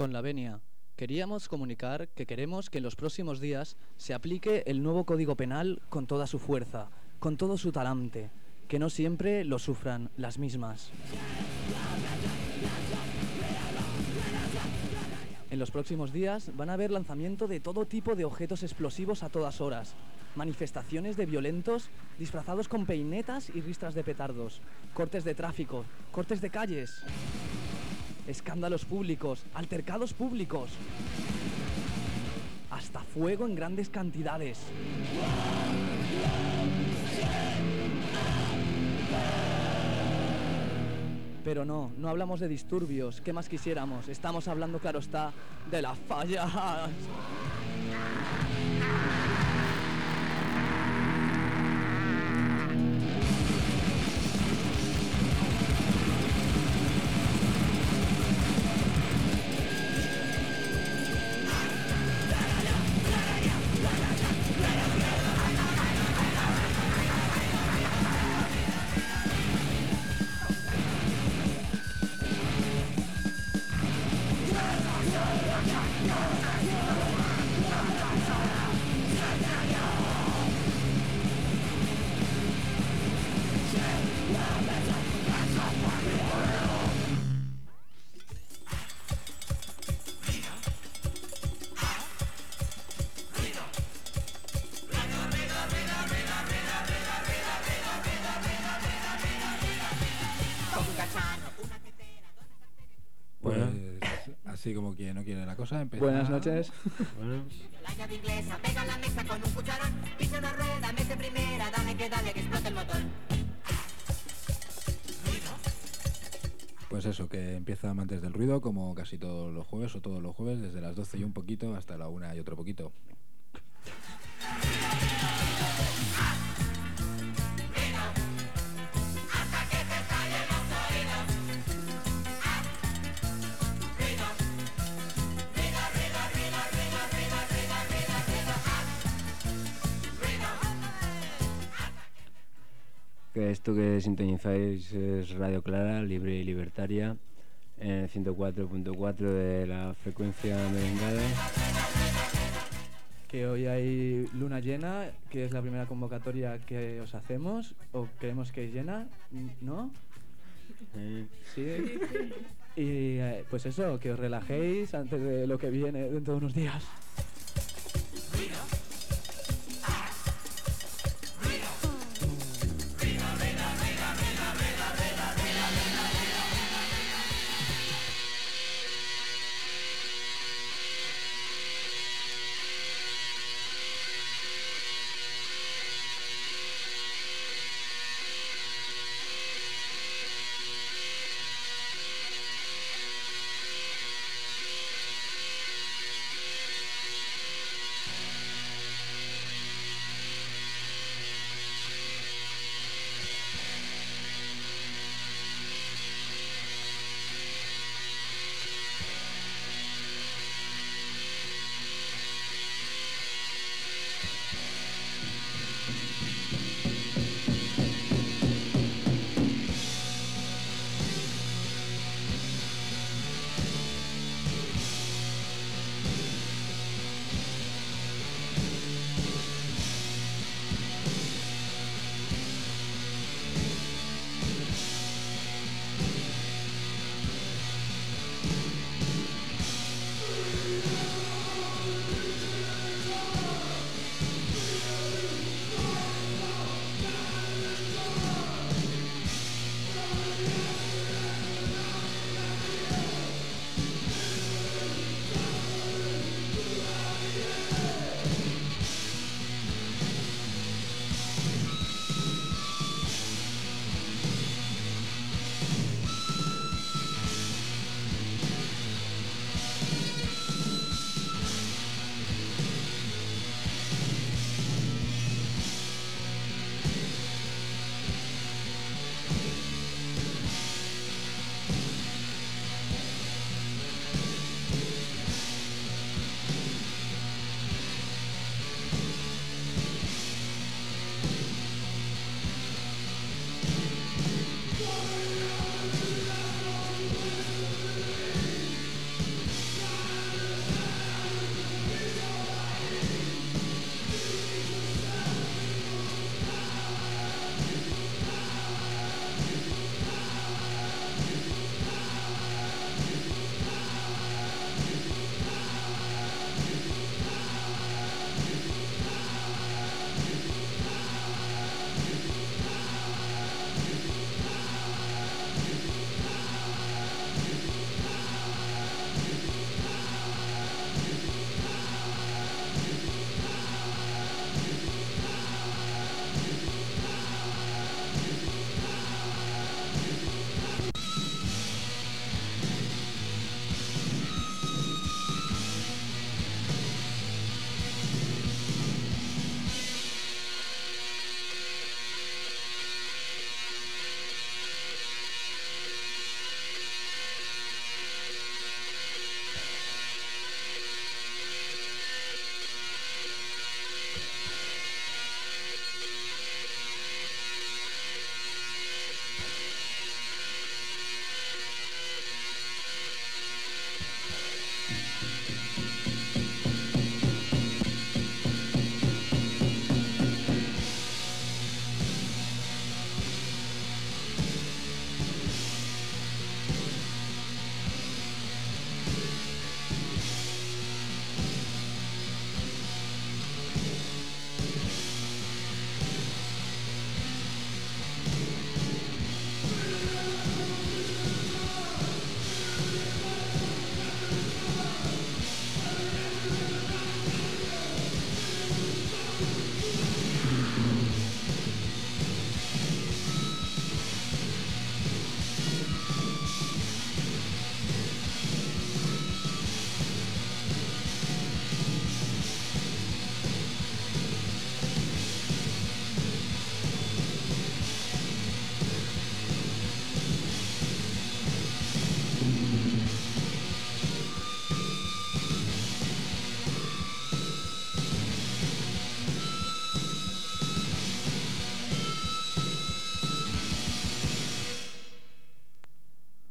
con la venia. Queríamos comunicar que queremos que en los próximos días se aplique el nuevo Código Penal con toda su fuerza, con todo su talante, que no siempre lo sufran las mismas. En los próximos días van a haber lanzamiento de todo tipo de objetos explosivos a todas horas, manifestaciones de violentos disfrazados con peinetas y ristras de petardos, cortes de tráfico, cortes de calles, escándalos públicos, altercados públicos, hasta fuego en grandes cantidades. Pero no hablamos de disturbios, ¿qué más quisiéramos? Estamos hablando, claro está, de las fallas. Así como quien no quiere la cosa, empezar. Buenas noches. Bueno. La llave inglesa, pega la mesa con un cucharón, pisa una rueda, mete primera, dale que explota el motor. Pues eso, que empieza Amantes del Ruido, como casi todos los jueves, o todos los jueves, desde las 12 y un poquito hasta la 1 y otro poquito. Que esto que sintonizáis es Radio Clara, libre y libertaria, en el 104.4 de la frecuencia merengada. Que hoy hay luna llena, que es la primera convocatoria que os hacemos, o creemos que es llena, ¿no? Sí. Y pues eso, que os relajéis antes de lo que viene dentro de unos días.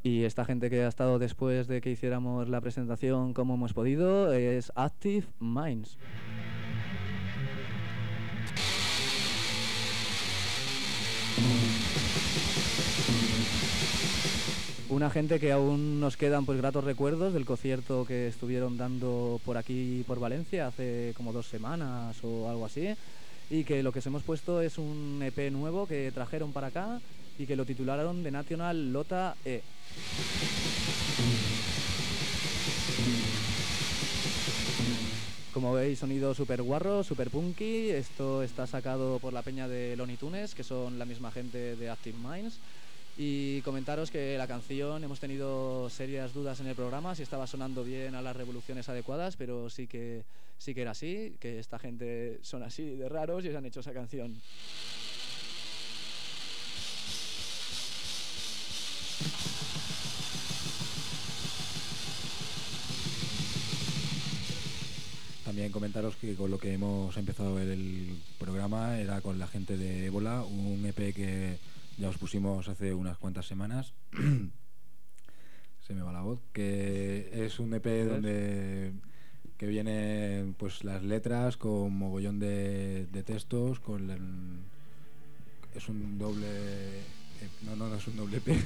Y esta gente que ha estado después de que hiciéramos la presentación como hemos podido es Active Minds. Una gente que aún nos quedan pues gratos recuerdos del concierto que estuvieron dando por aquí, por Valencia, hace como 2 semanas o algo así, y que lo que os hemos puesto es un EP nuevo que trajeron para acá y que lo titularon The National Lota E. Como veis, sonido super guarro, super punky. Esto está sacado por la peña de Looney Tunes, que son la misma gente de Active Minds. Y comentaros que la canción, hemos tenido serias dudas en el programa si estaba sonando bien a las revoluciones adecuadas, pero sí que era así, que esta gente son así de raros y se han hecho esa canción. También comentaros que con lo que hemos empezado el programa era con la gente de Ébola, un EP que ya os pusimos hace unas cuantas semanas. Se me va la voz. Que es un EP donde que vienen pues las letras con mogollón de textos, es un doble... No es un doble EP.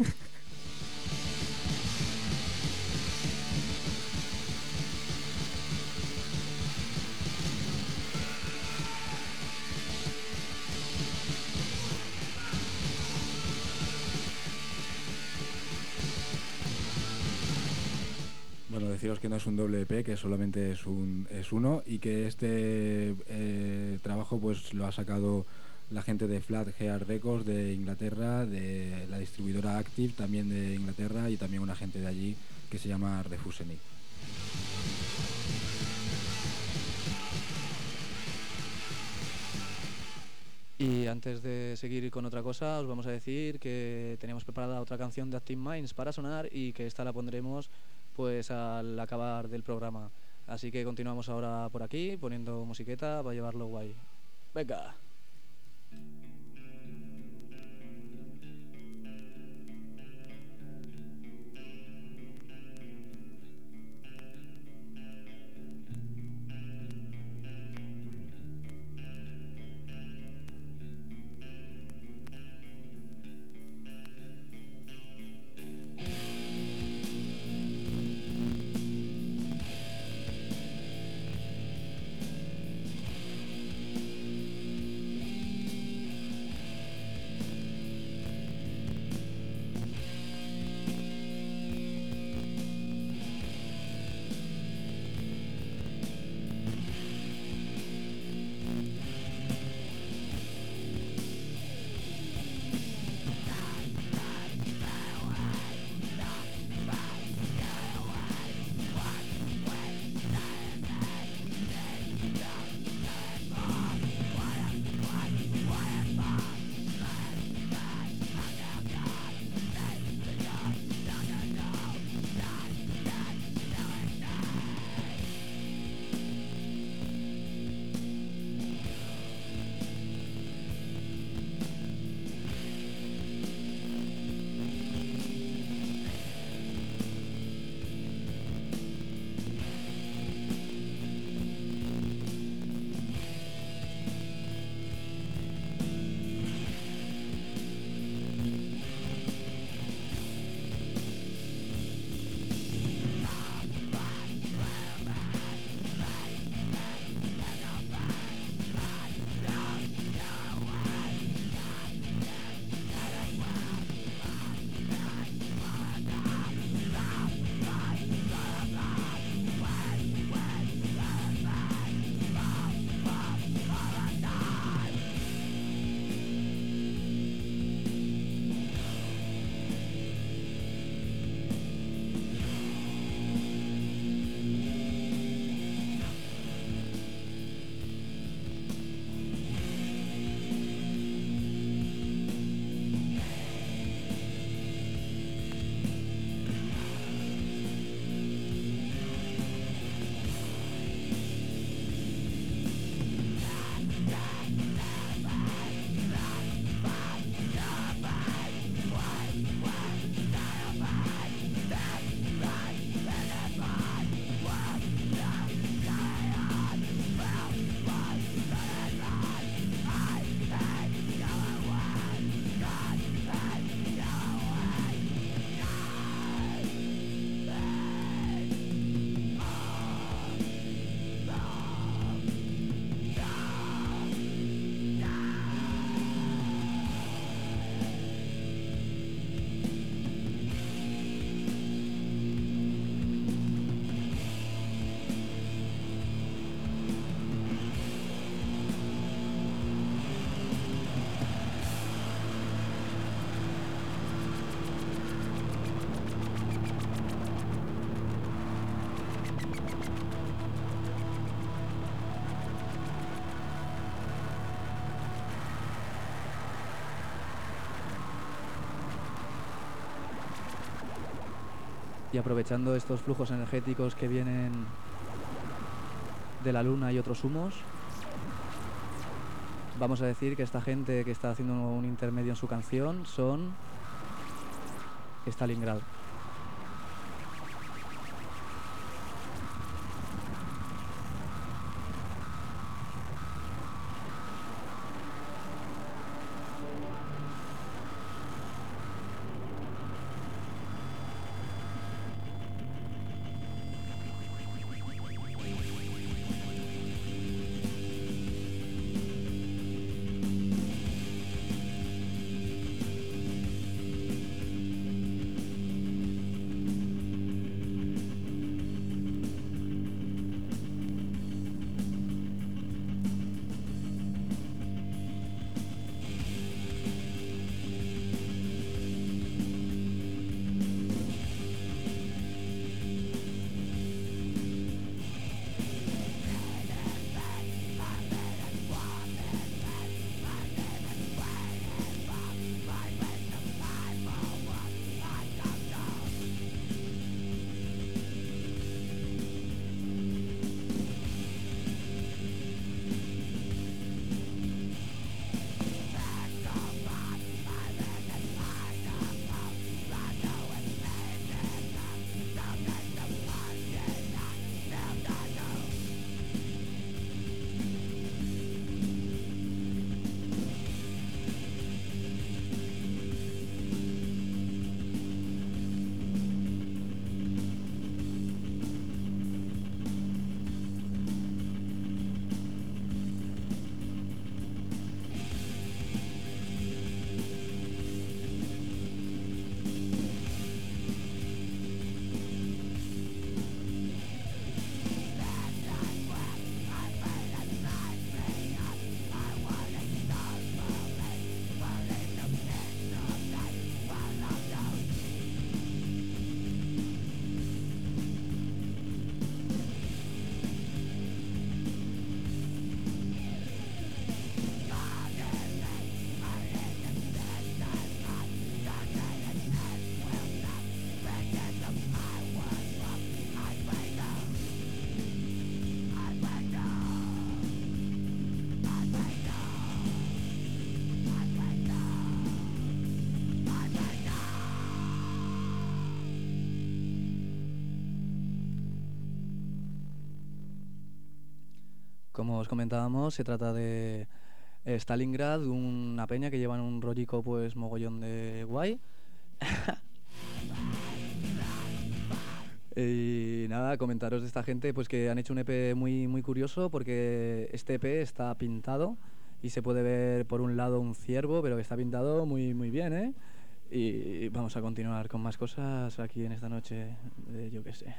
Bueno, deciros que no es un doble EP, que solamente es uno, y que este trabajo pues lo ha sacado la gente de Flat Gear Records de Inglaterra, de la distribuidora Active también de Inglaterra, y también una gente de allí que se llama Refuseni. Y antes de seguir con otra cosa, os vamos a decir que tenemos preparada otra canción de Active Minds para sonar y que esta la pondremos pues al acabar del programa. Así que continuamos ahora por aquí poniendo musiqueta para llevarlo guay. ¡Venga! Y aprovechando estos flujos energéticos que vienen de la luna y otros humos, vamos a decir que esta gente que está haciendo un intermedio en su canción son Stalingrad. Como os comentábamos, se trata de Stalingrad, una peña que llevan un rollico pues mogollón de guay. Y nada, comentaros de esta gente pues que han hecho un EP muy, muy curioso, porque este EP está pintado y se puede ver por un lado un ciervo, pero que está pintado muy, muy bien, ¿eh? Y vamos a continuar con más cosas aquí en esta noche de yo qué sé.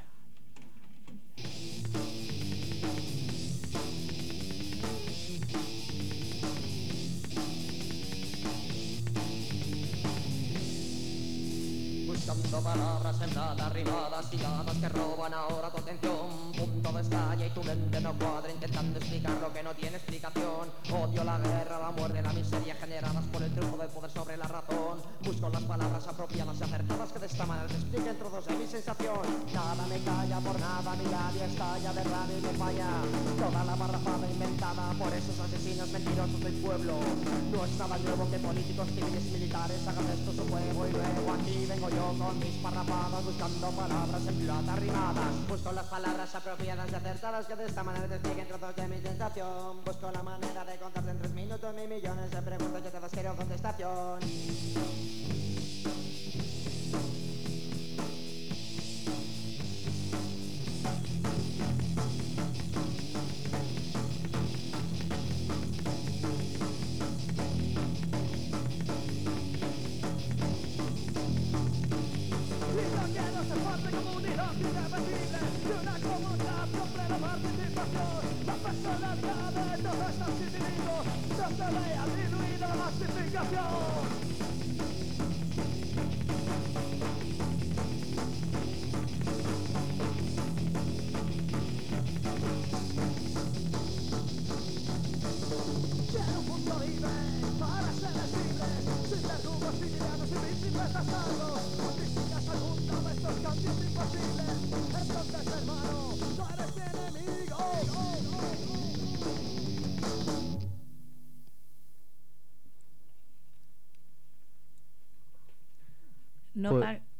Buscando palabras sembradas, rimadas, hiladas que roban ahora tu atención. Punto de estalla y tu mente no cuadra, intentando explicar lo que no tiene explicación. Odio la guerra, la muerte, la miseria generadas por el triunfo del poder sobre la razón. Busco las palabras apropiadas y acertadas que de esta manera te expliquen trozos de mi sensación. Nada me calla por nada, mi labia estalla de rabia y me falla. Toda la parrafada inventada por esos asesinos mentirosos del pueblo. No es nada nuevo que políticos, civiles y militares hagan esto su juego, y luego aquí vengo yo con mis parrafadas, buscando palabras en plata rimadas. Busco las palabras apropiadas y acertadas que de esta manera te expliquen trozos de mi sensación. Busco la manera de contarte en 3 minutos 1.000 millones de preguntas, yo te das quiero contestación. Sin verdugos, sin lianos, sin bicicletas, algo. Multiplicas algún estos cambios sin No Pues- pa-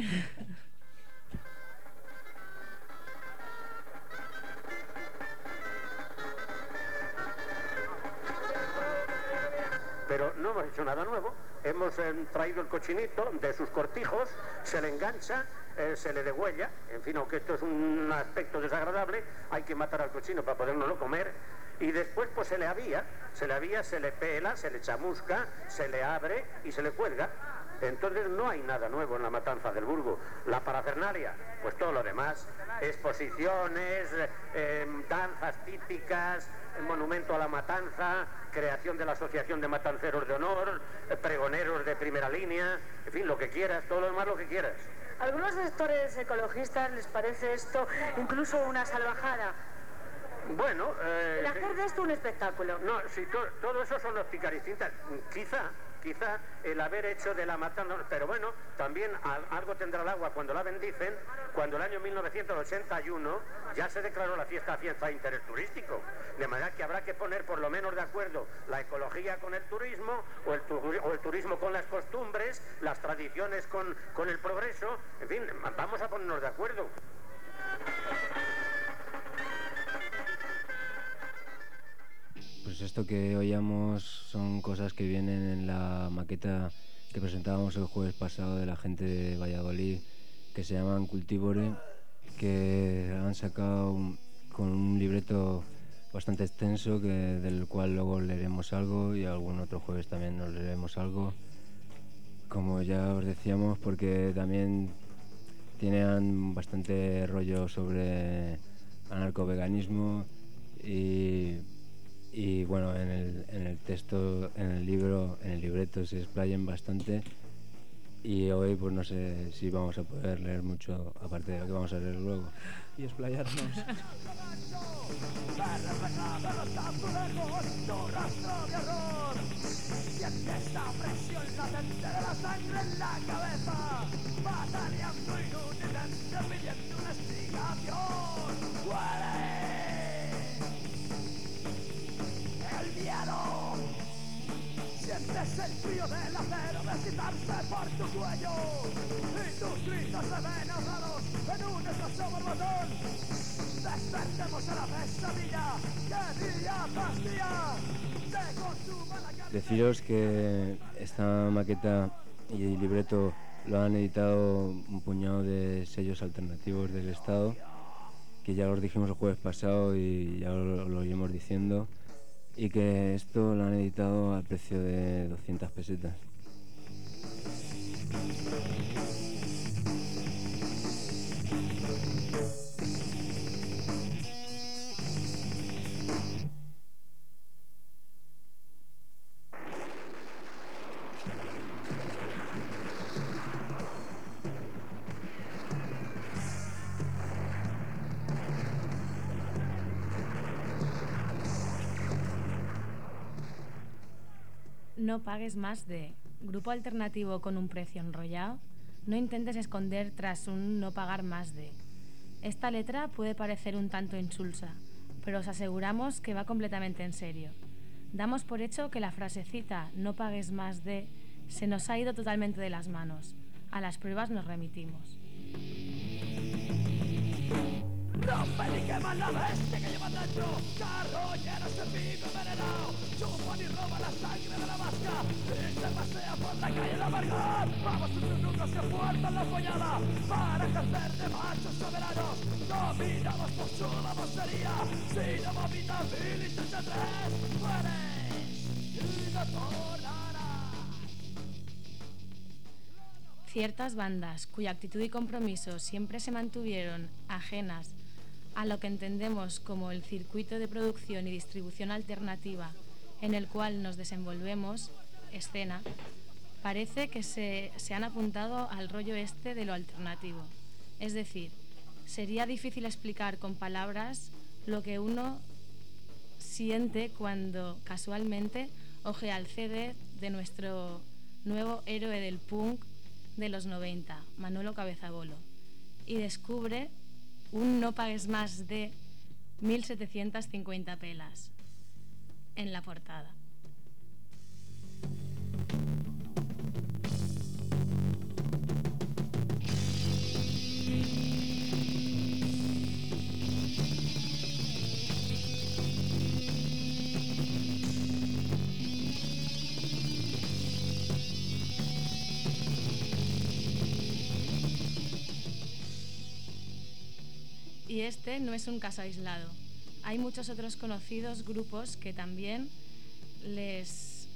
Pero no hemos hecho nada nuevo. Hemos traído el cochinito de sus cortijos, se le engancha, se le degüella. En fin, aunque esto es un aspecto desagradable, hay que matar al cochino para podérnoslo comer. Y después pues se le avía, se le pela, se le chamusca, se le abre y se le cuelga. Entonces no hay nada nuevo en la matanza del Burgo. La parafernalia, pues todo lo demás, exposiciones, danzas típicas, monumento a la matanza, creación de la Asociación de Matanceros de Honor, pregoneros de primera línea, en fin, lo que quieras, todo lo demás lo que quieras. A algunos sectores ecologistas les parece esto incluso una salvajada. Bueno, El hacer de esto un espectáculo. no, si todo eso son los picaricintas. Quizá el haber hecho de la matanza, pero bueno, también algo tendrá el agua cuando la bendicen, cuando el año 1981 ya se declaró la fiesta de interés turístico, de manera que habrá que poner por lo menos de acuerdo la ecología con el turismo, o el turismo con las costumbres, las tradiciones con el progreso, en fin, vamos a ponernos de acuerdo. Pues esto que oíamos son cosas que vienen en la maqueta que presentábamos el jueves pasado de la gente de Valladolid, que se llaman Cultivore, que han sacado con un libreto bastante extenso, del cual luego leeremos algo, y algún otro jueves también nos leeremos algo, como ya os decíamos, porque también tienen bastante rollo sobre anarcoveganismo y bueno, en el texto, en el libreto se explayan bastante, y hoy pues no sé si vamos a poder leer mucho, aparte de lo que vamos a leer luego. Y explayarnos. Sientes el frío del acero desquitarse por tu cuello y tus gritos se ven ahogados en un escaso borbotón. Despertemos a la pesadilla que día tras día te consuma la cabeza. Deciros que esta maqueta y el libreto lo han editado un puñado de sellos alternativos del Estado, que ya los dijimos el jueves pasado y ya lo iremos diciendo, y que esto lo han editado al precio de 200 pesetas. No pagues más de grupo alternativo con un precio enrollado. No intentes esconder tras un no pagar más de. Esta letra puede parecer un tanto insulsa, pero os aseguramos que va completamente en serio. Damos por hecho que la frasecita no pagues más de se nos ha ido totalmente de las manos. A las pruebas nos remitimos. Rompe y quema la bestia que lleva dentro, carroñeros en vivo envenenado, chupan y roban la sangre de la vasca y se pasea por la calle de la amargor. Vamos sus eunucos que fuerzan la follada para ejercer de machos soberanos, dominados por su babosería. Si no vomita 1033, mueres y no tornarás. Ciertas bandas cuya actitud y compromiso siempre se mantuvieron ajenas a lo que entendemos como el circuito de producción y distribución alternativa en el cual nos desenvolvemos, escena, parece que se han apuntado al rollo este de lo alternativo. Es decir, sería difícil explicar con palabras lo que uno siente cuando casualmente ojea el CD de nuestro nuevo héroe del punk de los 90, Manolo Cabezabolo, y descubre un no pagues más de 1750 pelas en la portada. Y este no es un caso aislado. Hay muchos otros conocidos grupos que también les...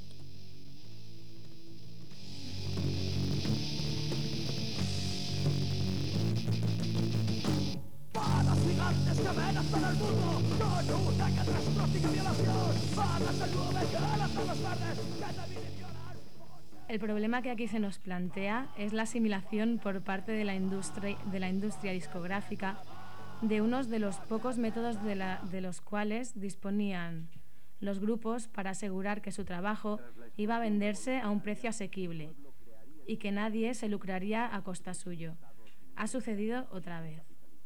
Panas gigantes que amenazan al mundo con una catastrófica violación. Panas del 9 que lanzan los verdes que también violan. El problema que aquí se nos plantea es la asimilación por parte de la industria discográfica de unos de los pocos métodos de los cuales disponían los grupos para asegurar que su trabajo iba a venderse a un precio asequible y que nadie se lucraría a costa suyo. Ha sucedido otra vez.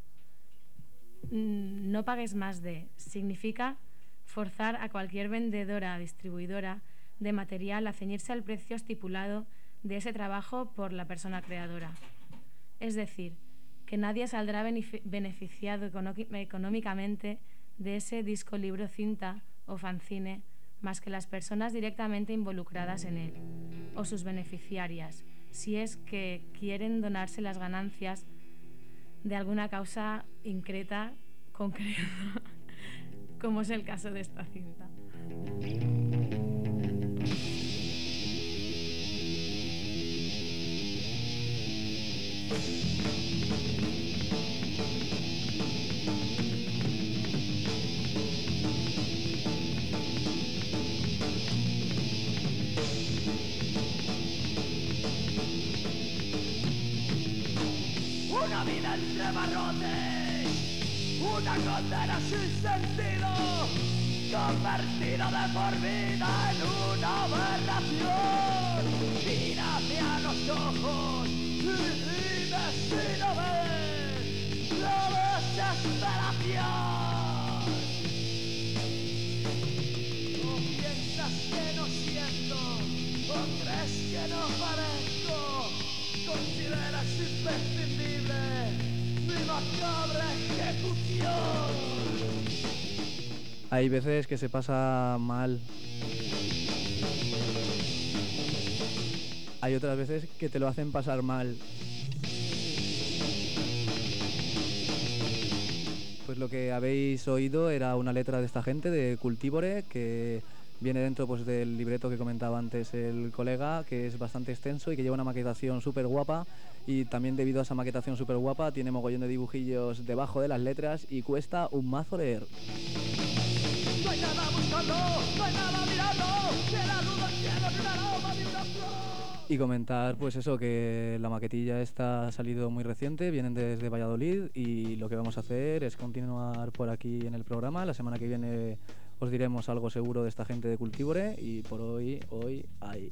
No pagues más de significa forzar a cualquier vendedora o distribuidora de material a ceñirse al precio estipulado de ese trabajo por la persona creadora. Es decir, que nadie saldrá beneficiado económicamente de ese disco, libro, cinta o fanzine más que las personas directamente involucradas en él o sus beneficiarias, si es que quieren donarse las ganancias de alguna causa concreta, como es el caso de esta cinta. Una vida entre barrotes, una condena sin sentido, convertida de por vida en una aberración. Mira hacia los ojos y dime si no ves la desesperación. ¿O piensas que no siento? ¿O crees que no parezco? ¿Consideras imprescindible mi macabra ejecución? Hay veces que se pasa mal. Hay otras veces que te lo hacen pasar mal. Pues lo que habéis oído era una letra de esta gente, de Cultívore, que viene dentro pues del libreto que comentaba antes el colega, que es bastante extenso y que lleva una maquetación súper guapa, y también debido a esa maquetación súper guapa tiene mogollón de dibujillos debajo de las letras y cuesta un mazo leer. No hay nada buscando, no hay nada mirando, que la duda tiene un aroma vibración. Y comentar pues eso, que la maquetilla esta ha salido muy reciente, vienen desde Valladolid, y lo que vamos a hacer es continuar por aquí en el programa. La semana que viene os diremos algo seguro de esta gente de Cultívore, y por hoy hay.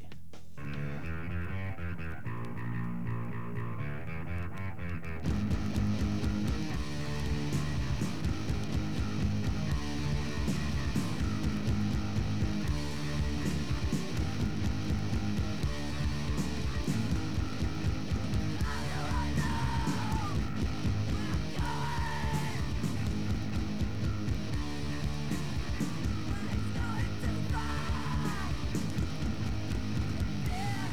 Yeah.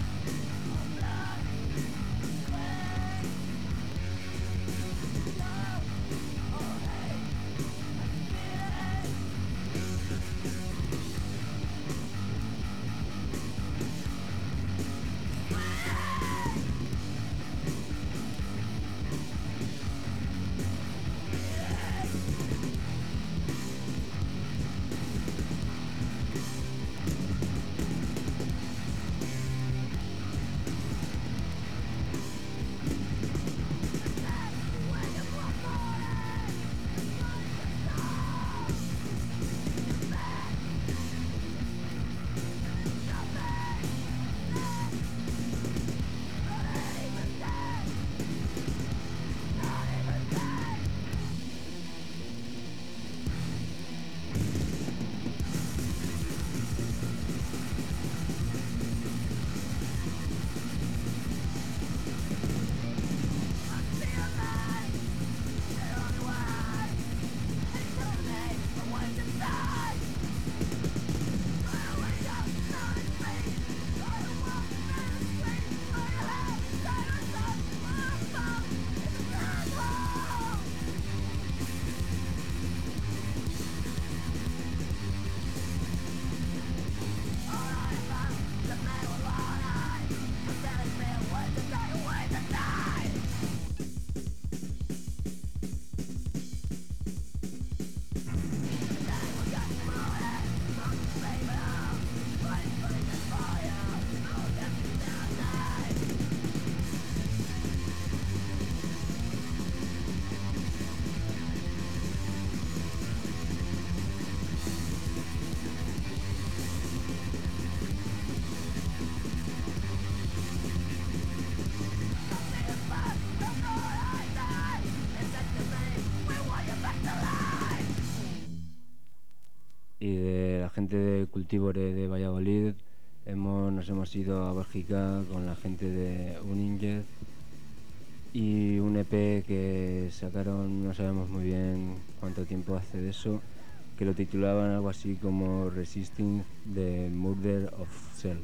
y de la gente de Cultívore de Valladolid nos hemos ido a Bélgica con la gente de Uninger y un EP que sacaron, no sabemos muy bien cuánto tiempo hace de eso, que lo titulaban algo así como Resisting the Murder of Self.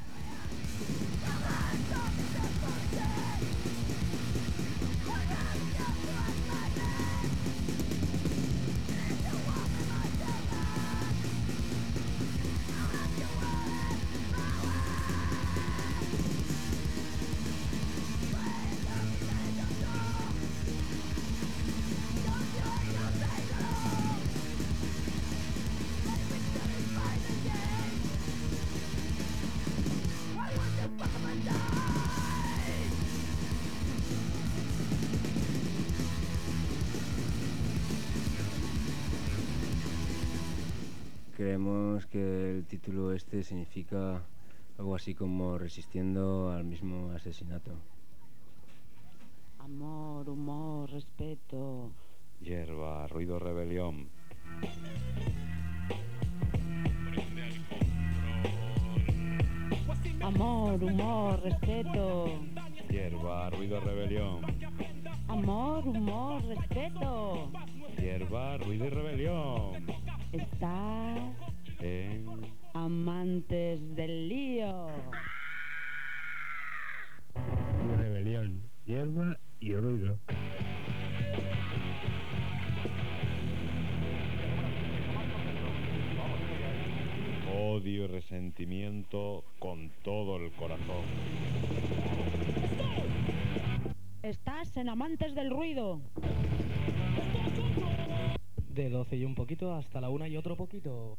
Creemos que el título este significa algo así como resistiendo al mismo asesinato. Amor, humor, respeto. Hierba, ruido, rebelión. Amor, humor, respeto. Hierba, ruido, rebelión. Amor, humor, respeto. Hierba, ruido y rebelión. Estás en Amantes del Lío. Rebelión, hierba y ruido. Odio y resentimiento con todo el corazón. Estás en Amantes del Ruido. De 12 y un poquito hasta la 1 y otro poquito.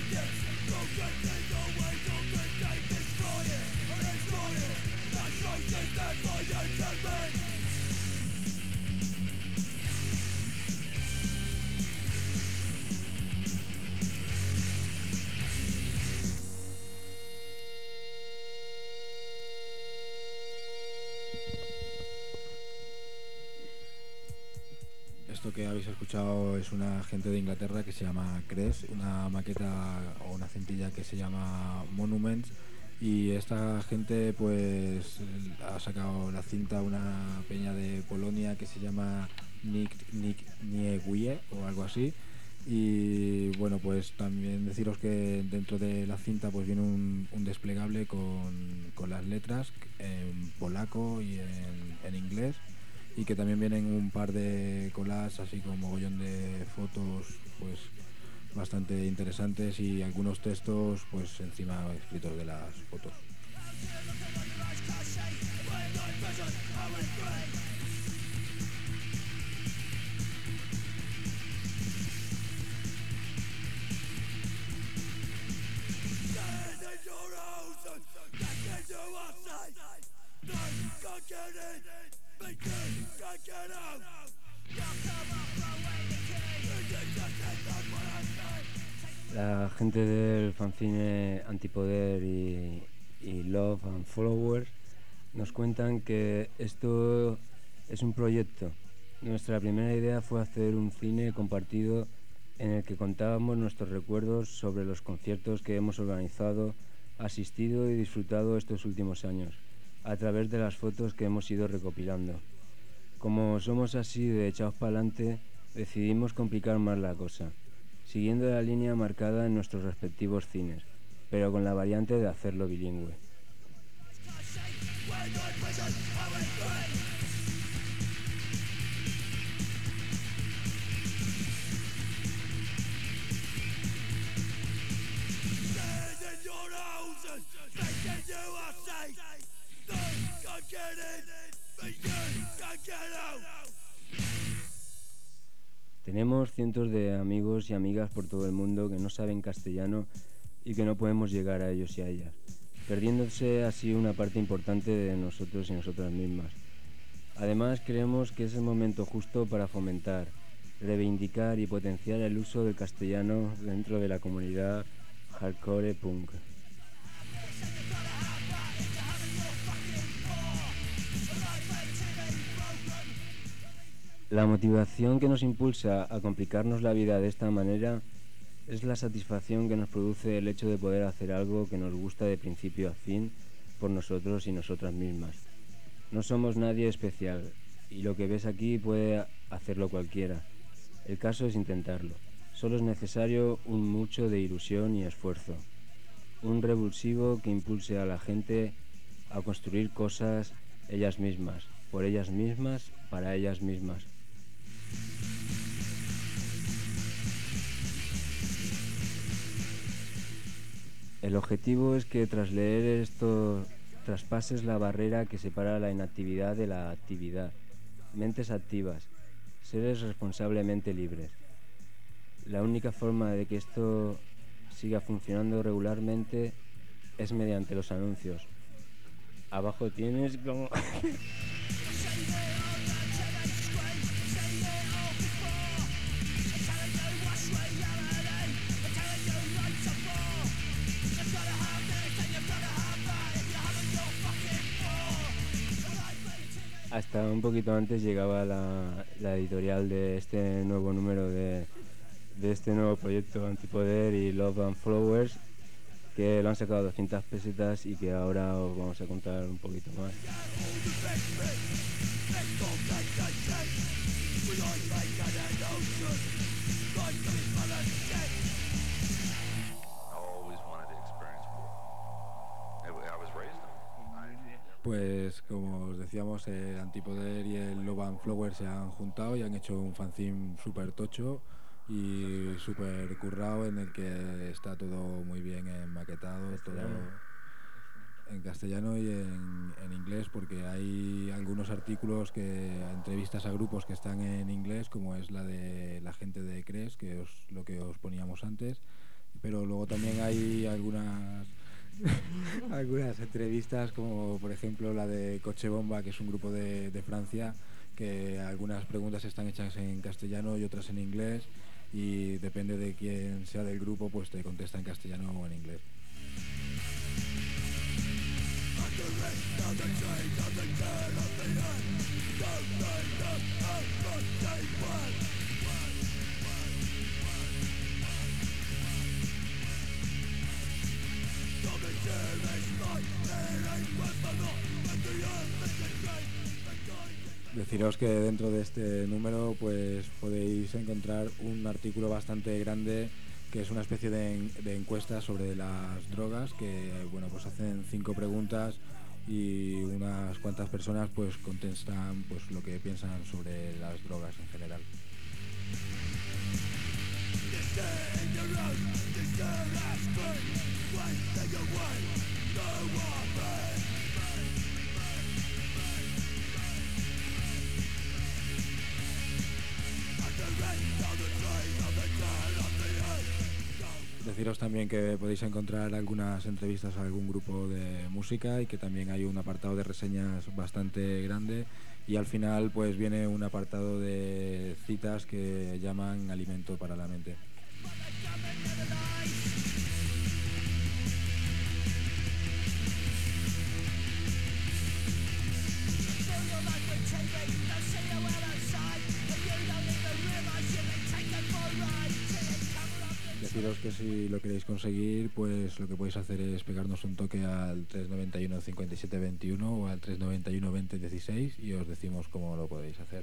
Esto que habéis escuchado es una gente de Inglaterra que se llama Cres, una maqueta o una centilla que se llama Monuments, y esta gente pues ha sacado la cinta una peña de Polonia que se llama Nick Niegue o algo así. Y bueno, pues también deciros que dentro de la cinta pues viene un desplegable con las letras en polaco y en inglés, y que también vienen un par de collages así con mogollón de fotos pues bastante interesantes y algunos textos pues encima escritos de las fotos. La gente del fanzine Antipoder y Love and Followers nos cuentan que esto es un proyecto. Nuestra primera idea fue hacer un cine compartido en el que contábamos nuestros recuerdos sobre los conciertos que hemos organizado, asistido y disfrutado estos últimos años, a través de las fotos que hemos ido recopilando. Como somos así de echados para adelante, decidimos complicar más la cosa, siguiendo la línea marcada en nuestros respectivos cines, pero con la variante de hacerlo bilingüe. Tenemos cientos de amigos y amigas por todo el mundo que no saben castellano y que no podemos llegar a ellos y a ellas, perdiéndose así una parte importante de nosotros y nosotras mismas. Además, creemos que es el momento justo para fomentar, reivindicar y potenciar el uso del castellano dentro de la comunidad hardcore punk. La motivación que nos impulsa a complicarnos la vida de esta manera es la satisfacción que nos produce el hecho de poder hacer algo que nos gusta de principio a fin por nosotros y nosotras mismas. No somos nadie especial y lo que ves aquí puede hacerlo cualquiera. El caso es intentarlo. Solo es necesario un mucho de ilusión y esfuerzo. Un revulsivo que impulse a la gente a construir cosas ellas mismas, por ellas mismas, para ellas mismas. El objetivo es que tras leer esto traspases la barrera que separa la inactividad de la actividad. Mentes activas, seres responsablemente libres. La única forma de que esto siga funcionando regularmente es mediante los anuncios. Abajo tienes como... Hasta un poquito antes llegaba la editorial de este nuevo número de este nuevo proyecto Antipoder y Love and Flowers, que lo han sacado a 200 pesetas y que ahora os vamos a contar un poquito más. Pues como os decíamos, el Antipoder y el Love and Flowers se han juntado y han hecho un fanzine súper tocho y súper currado, en el que está todo muy bien maquetado, todo en castellano y en inglés, porque hay algunos artículos, entrevistas a grupos que están en inglés, como es la de la gente de Cres, lo que os poníamos antes, pero luego también hay algunas algunas entrevistas, como por ejemplo la de Coche Bomba, que es un grupo de Francia, que algunas preguntas están hechas en castellano y otras en inglés, y depende de quién sea del grupo, pues te contesta en castellano o en inglés. Deciros que dentro de este número pues podéis encontrar un artículo bastante grande que es una especie de encuesta sobre las drogas, que bueno, pues hacen 5 preguntas y unas cuantas personas pues contestan pues lo que piensan sobre las drogas en general. Deciros también que podéis encontrar algunas entrevistas a algún grupo de música y que también hay un apartado de reseñas bastante grande, y al final pues viene un apartado de citas que llaman Alimento para la mente. Deciros que si lo queréis conseguir, pues lo que podéis hacer es pegarnos un toque al 391 57 21 o al 391 20 16 y os decimos cómo lo podéis hacer.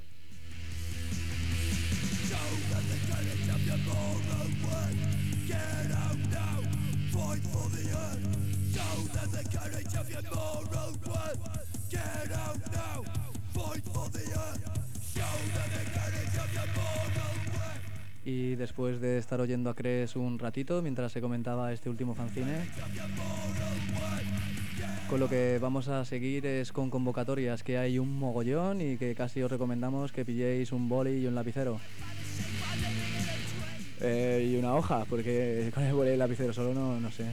Y después de estar oyendo a Cres un ratito mientras se comentaba este último fanzine, con lo que vamos a seguir es con convocatorias, que hay un mogollón y que casi os recomendamos que pilléis un boli y un lapicero. Y una hoja, porque con el boli y el lapicero solo no sé.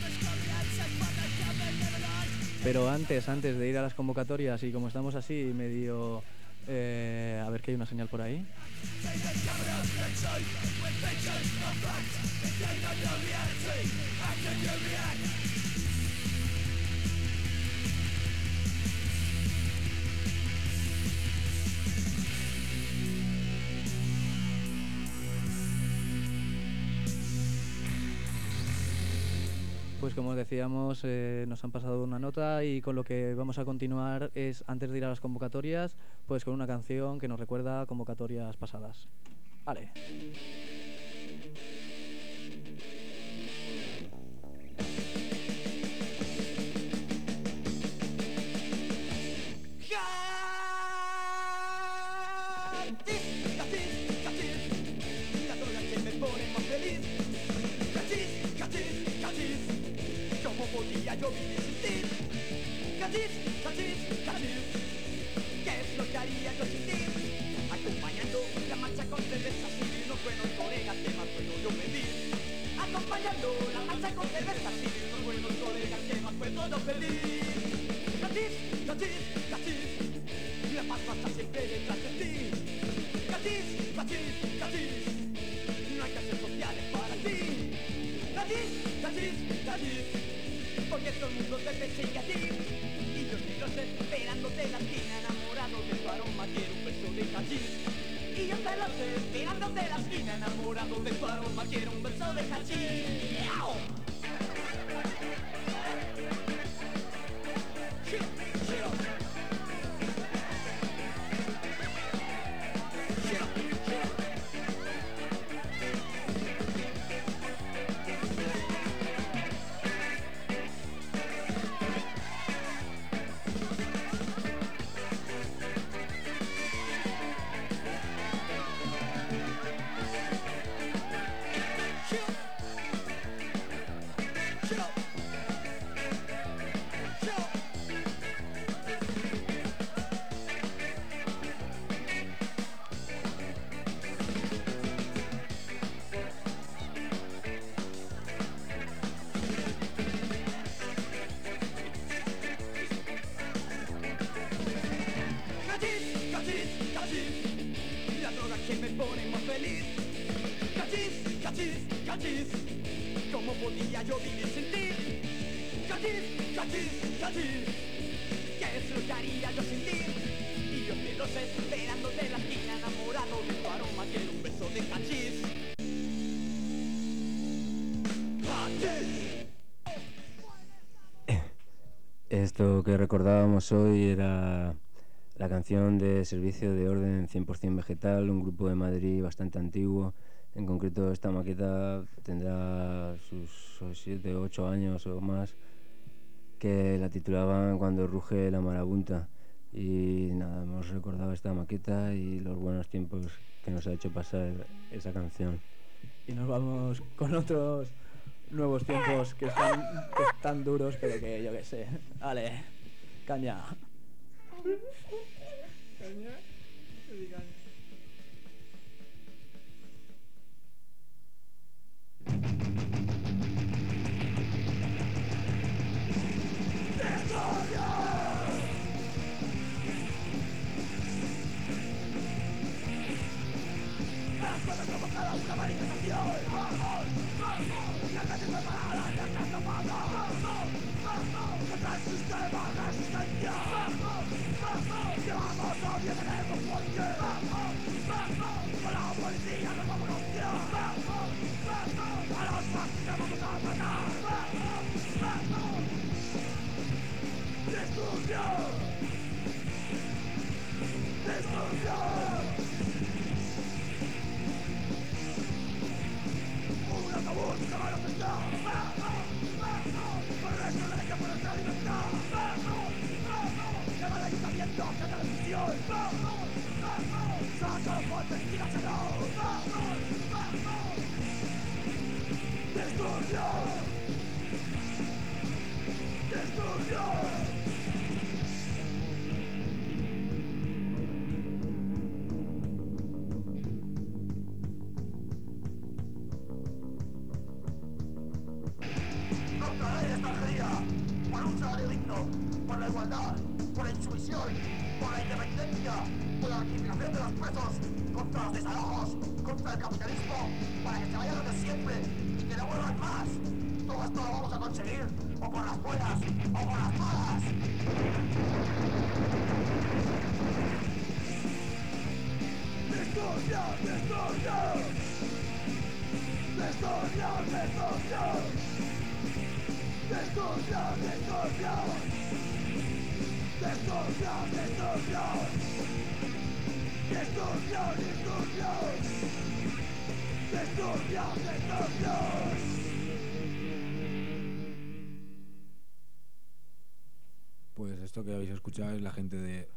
Pero antes de ir a las convocatorias, y como estamos así medio... a ver que hay una señal por ahí. Pues como decíamos, nos han pasado una nota y con lo que vamos a continuar es, antes de ir a las convocatorias, pues con una canción que nos recuerda a convocatorias pasadas. Vale. Podía yo vivir sin ti. Cachis, cachis, cachis. ¿Qué es lo que haría yo sin ti? Acompañando la marcha con cerveza sin unos buenos colegas, ¿qué más puedo yo pedir? Acompañando la marcha con cerveza sin unos buenos colegas, ¿qué más puedo yo pedir? Cachis, cachis, cachis. La paz va a estar siempre detrás de ti. Cachis, cachis, cachis. No hay clases sociales para ti. Cachis, cachis, cachis. Porque todo el mundo te persigue a ti. Y yo estoy los esperándote en la esquina, enamorado de tu aroma, quiero un beso de hachís. Y yo te lo sé, esperándote en la esquina, enamorado de tu aroma, quiero un beso de hachís. cachis, ¿cómo podía yo vivir sin ti? Cachis, cachis, cachis, ¿qué es lo que haría yo sin ti? Y yo cielos esperándote en la esquina, enamorado de tu aroma, quiero un beso de cachis. Cachis. Esto que recordábamos hoy era la canción de Servicio de Orden 100% Vegetal, un grupo de Madrid bastante antiguo. En concreto, esta maqueta tendrá sus 7 o 8 años o más, que la titulaban Cuando ruge la marabunta. Y nada, hemos recordado esta maqueta y los buenos tiempos que nos ha hecho pasar esa canción. Y nos vamos con otros nuevos tiempos que están duros, pero que yo qué sé. Vale, caña. Caña. Una manifestación, la calle preparada, ya está tapada, contra el sistema de resistencia, llevamos a bien tenemos fuerte, con la policía nos vamos a hostia, a los fascistas vamos a matar, destrucción, destrucción. Busca la libertad, por el colegio, por nuestra libertad, llama al ayuntamiento, a la televisión, saca los golpes, tíraselos, destrucción, destrucción. Por la igualdad, por la insumisión, por la independencia, por la eliminación de los presos, contra los desalojos, contra el capitalismo, para que se vayan de siempre y que no vuelvan más. Todo esto lo vamos a conseguir, o por las buenas, o por las malas. ¡Destrucción, destrucción! ¡Destrucción, destrucción! ¡Destrucción, destrucción! ¡Destrucción, destrucción! ¡Destrucción, destrucción! ¡Destrucción, destrucción! Pues esto que habéis escuchado es la gente de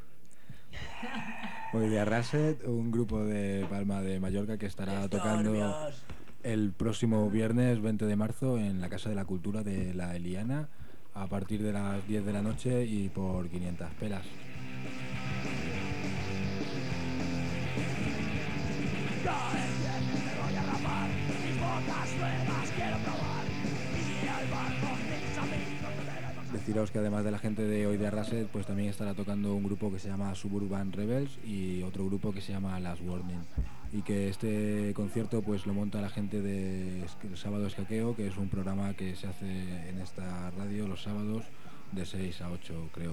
hoy de Arraset, un grupo de Palma de Mallorca que estará tocando el próximo viernes 20 de marzo en la Casa de la Cultura de La Eliana a partir de las 10 de la noche y por 500 pelas. Deciros que además de la gente de hoy de Arraset, pues también estará tocando un grupo que se llama Suburban Rebels y otro grupo que se llama Last Warning. Y que este concierto pues lo monta la gente de El Sábado Escaqueo, que es un programa que se hace en esta radio los sábados de 6 a 8, creo.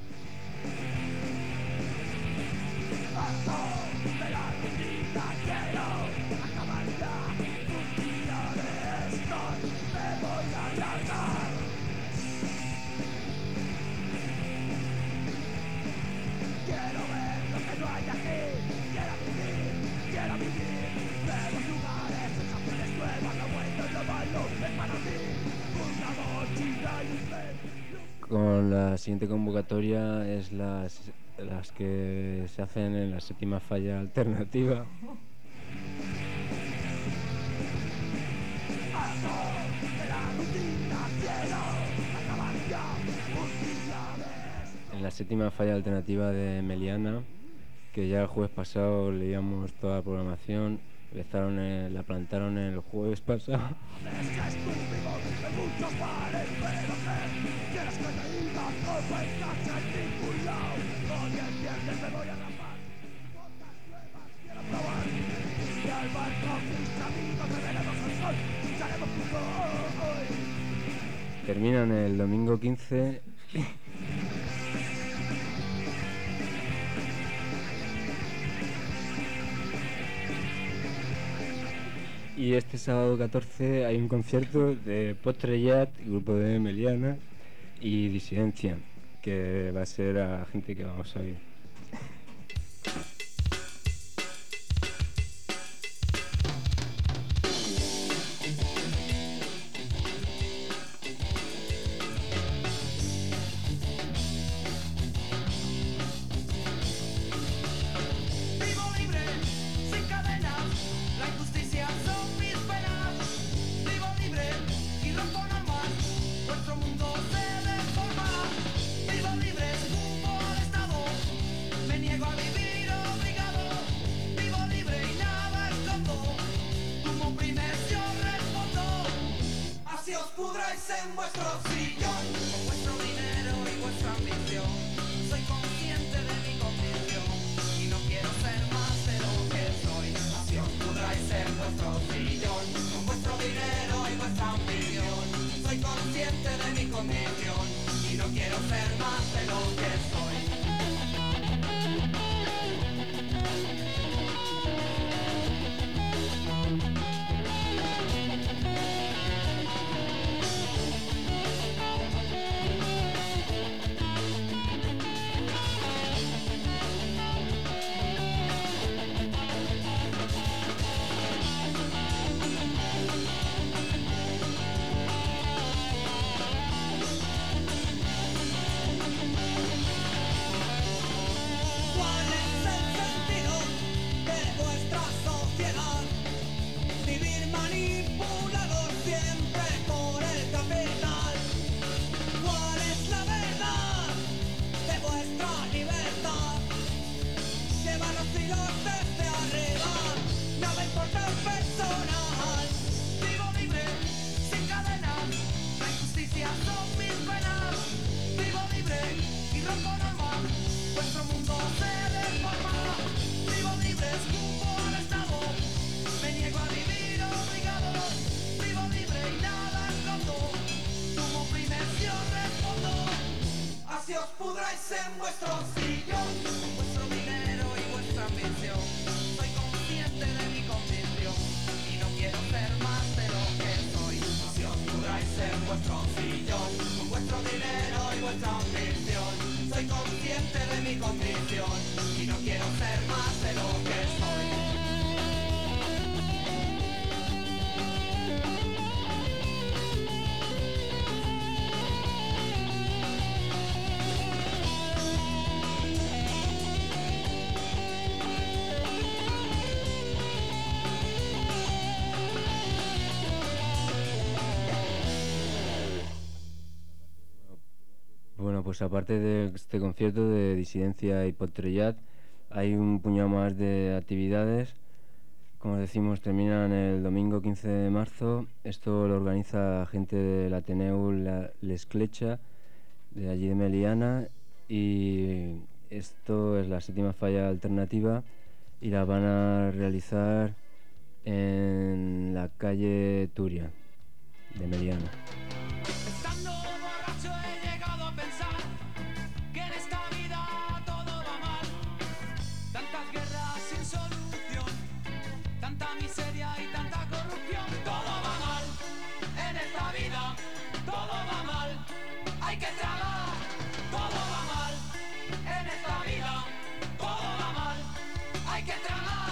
Quiero ver lo que no hay aquí, quiero vivir, nuevos lugares, sensaciones nuevas, lo bueno y lo malo es para mí, una mochila y un tren. Con la siguiente convocatoria es las que se hacen en la séptima falla alternativa. En la séptima falla alternativa de Meliana, que ya el jueves pasado leíamos toda la programación, la plantaron el jueves pasado. Terminan el domingo 15 y este sábado 14 hay un concierto de Postrellat, grupo de Meliana y Disidencia, que va a ser a la gente que vamos a oír. En vuestro sillón, con vuestro dinero y vuestra ambición, soy consciente de mi condición y no quiero ser más de lo que soy. Así os pudráis en vuestro sillón, con vuestro dinero y vuestra ambición, soy consciente de mi condición y no quiero ser más de lo que soy. En vuestro sillón, con vuestro dinero y vuestra ambición, soy consciente de mi condición y no quiero ser más de lo que soy. Si os pudráis en vuestro sillón, con vuestro dinero y vuestra ambición, soy consciente de mi condición y no quiero ser más de lo que soy. Bueno, pues aparte de este concierto de Disidencia y Postrellat, hay un puñado más de actividades. Como decimos, terminan el domingo 15 de marzo. Esto lo organiza gente del Ateneu L'Escletxa, de allí de Meliana, y esto es la 7ª falla alternativa y la van a realizar en la calle Turia de Meliana. Estando borracho he llegado a pensar que en esta vida todo va mal. Tantas guerras sin solución, tanta miseria y tanta corrupción. Todo va mal, en esta vida todo va mal. Hay que tragar, todo va mal. En esta vida todo va mal. Hay que tragar.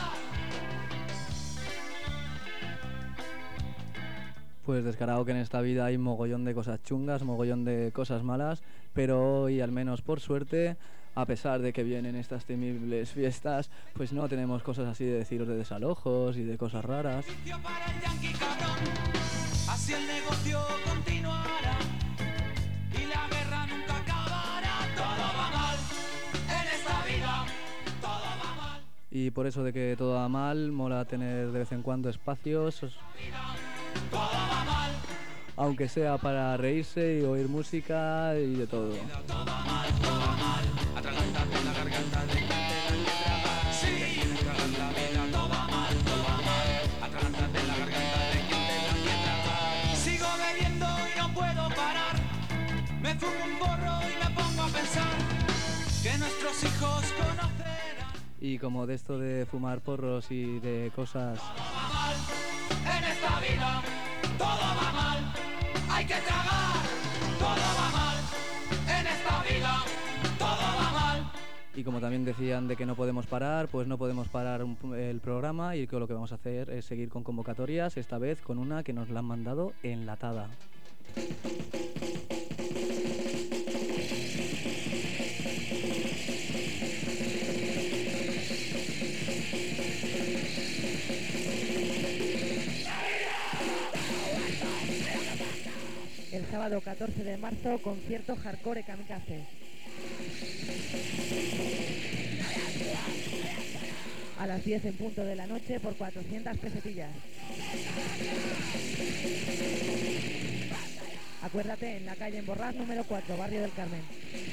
Pues descarado que en esta vida hay mogollón de cosas chungas, mogollón de cosas malas, pero hoy, al menos por suerte, a pesar de que vienen estas temibles fiestas, pues no tenemos cosas así de deciros de desalojos y de cosas raras. Para el yanqui cabrón, así el negocio continuará y la guerra nunca acabará. Todo va mal, en esta vida todo va mal. Y por eso de que todo va mal, mola tener de vez en cuando espacios, Todo va mal, aunque sea para reírse y oír música y de todo. todo va mal. Atragantarte la garganta de quien te da que tragar. Sí, tienes tragar la vida. Todo va mal, todo va mal. Atragantarte la garganta de quien te da que tragar. Y como de esto de fumar porros y de cosas... En esta vida todo va mal, hay que tragar, todo va mal, en esta vida todo va mal. Y como también decían de que no podemos parar, pues no podemos parar el programa y que lo que vamos a hacer es seguir con convocatorias, esta vez con una que nos la han mandado enlatada. El sábado 14 de marzo, concierto Hardcore Kamikaze. A las 10 en punto de la noche por 400 pesetillas. Acuérdate, en la calle Emborraz número 4, Barrio del Carmen.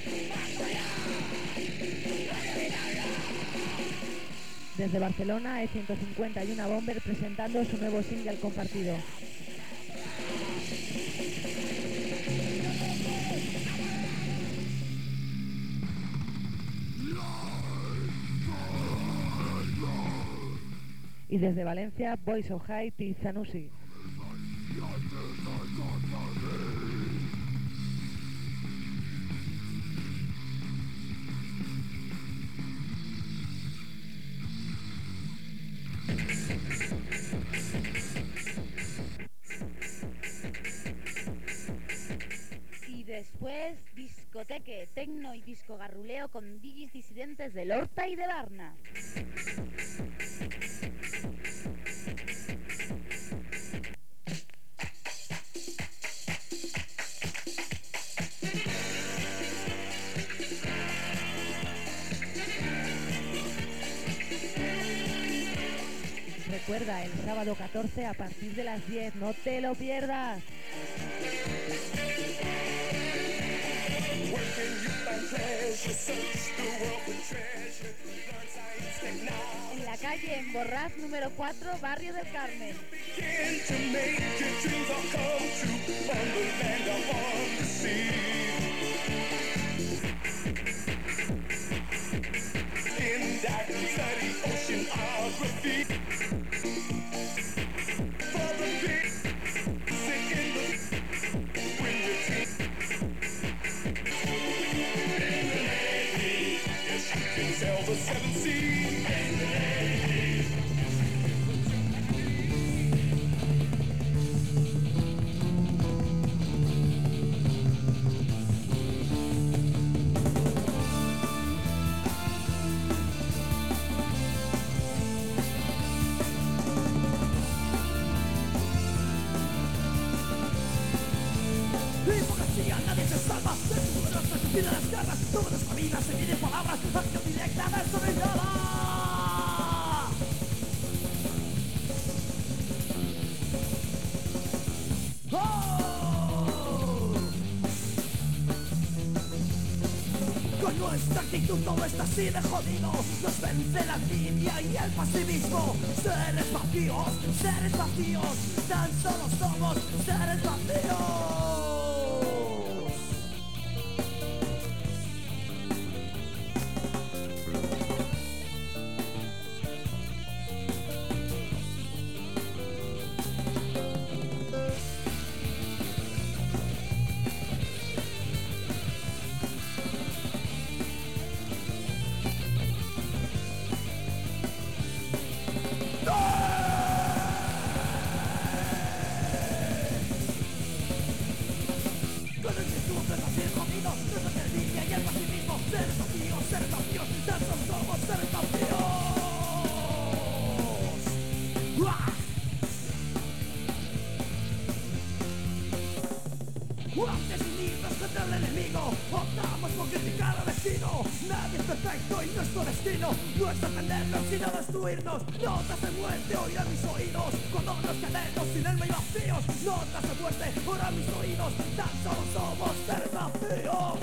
Desde Barcelona, E150 y una Bomber presentando su nuevo single compartido. Y desde Valencia, Boys of Height y Zanussi. Y después, discoteque, tecno y disco garruleo con DJs disidentes de Lorta y de Varna. Recuerda, el sábado 14 a partir de las 10, no te lo pierdas. En la calle Emborraz número 4, Barrio del Carmen. Hipocresía, nadie se salva. De sus nuestras se tiran las garras. Todas las familias se tienen palabras. Acción directa de su mirada. Con nuestra actitud todo está así de jodido. Nos vence la envidia y el pesimismo. Seres vacíos, tan solo somos seres vacíos. Antes unidos contra el enemigo, optamos por criticar al vecino. Nadie es perfecto y nuestro destino no es defendernos sino destruirnos. Notas de muerte oirán mis oídos cuando nos quedemos sin alma y vacíos. Notas de muerte oirán mis oídos, tan solo somos seres vacíos.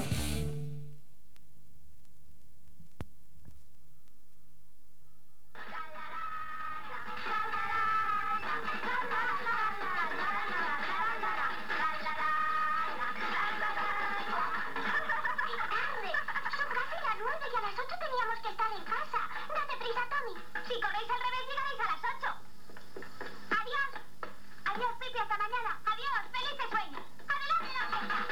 Son casi las 9 y a las 8 teníamos que estar en casa. Date Tommy. Si corréis al revés, llegaréis a las 8. Adiós. Adiós, Pipi, hasta mañana. Adiós, felices sueños. Adelante la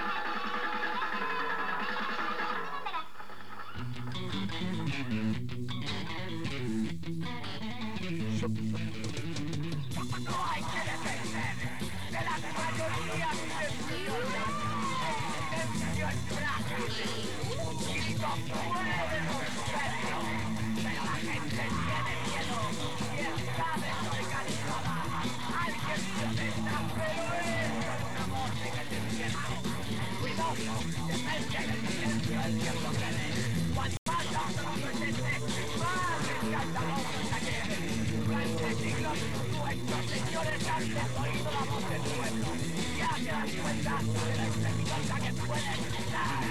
No hay que defender de la mayoría silenciosa. El silencio es frágil y no puede romperlo. Pero la gente tiene miedo y está desorganizada. Alguien protesta, pero esto es una muerte en el desierto. Cuidado, defensa en el silencio, el tiempo crece. Cuando pasa otro presente, más encantador taller. Durante siglos, nuestros señores han desoído la voz del pueblo. Ya te das cuenta de la estrepitosa que puede escuchar.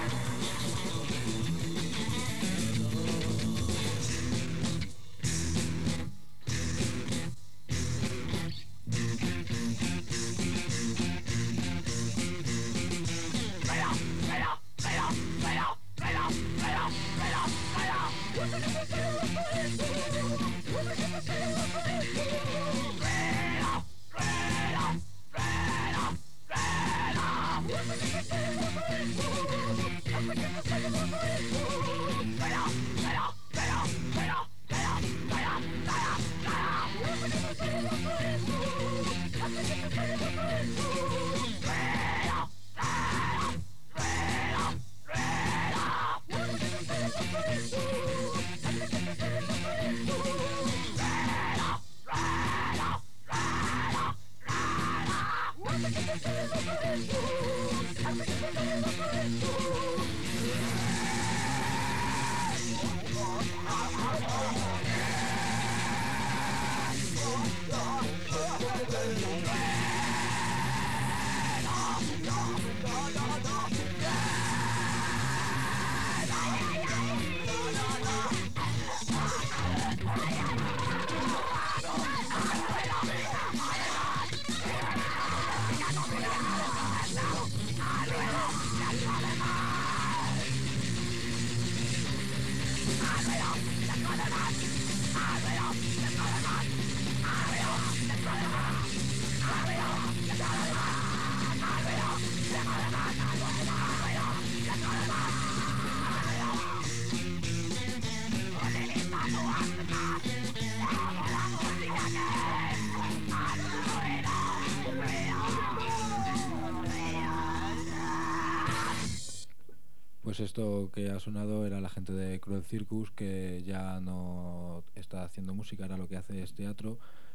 Pues esto que ha sonado era la gente de Cruel Circus, que ya no está haciendo música, ahora lo que hace es teatro,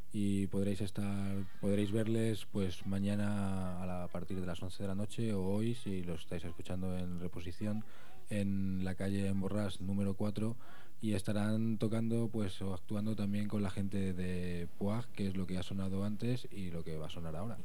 y podréis verles pues mañana a partir de las 11 de la noche o hoy, si lo estáis escuchando en reposición, en la calle Emborràs número 4, y estarán tocando pues o actuando también con la gente de Puag, que es lo que ha sonado antes y lo que va a sonar ahora.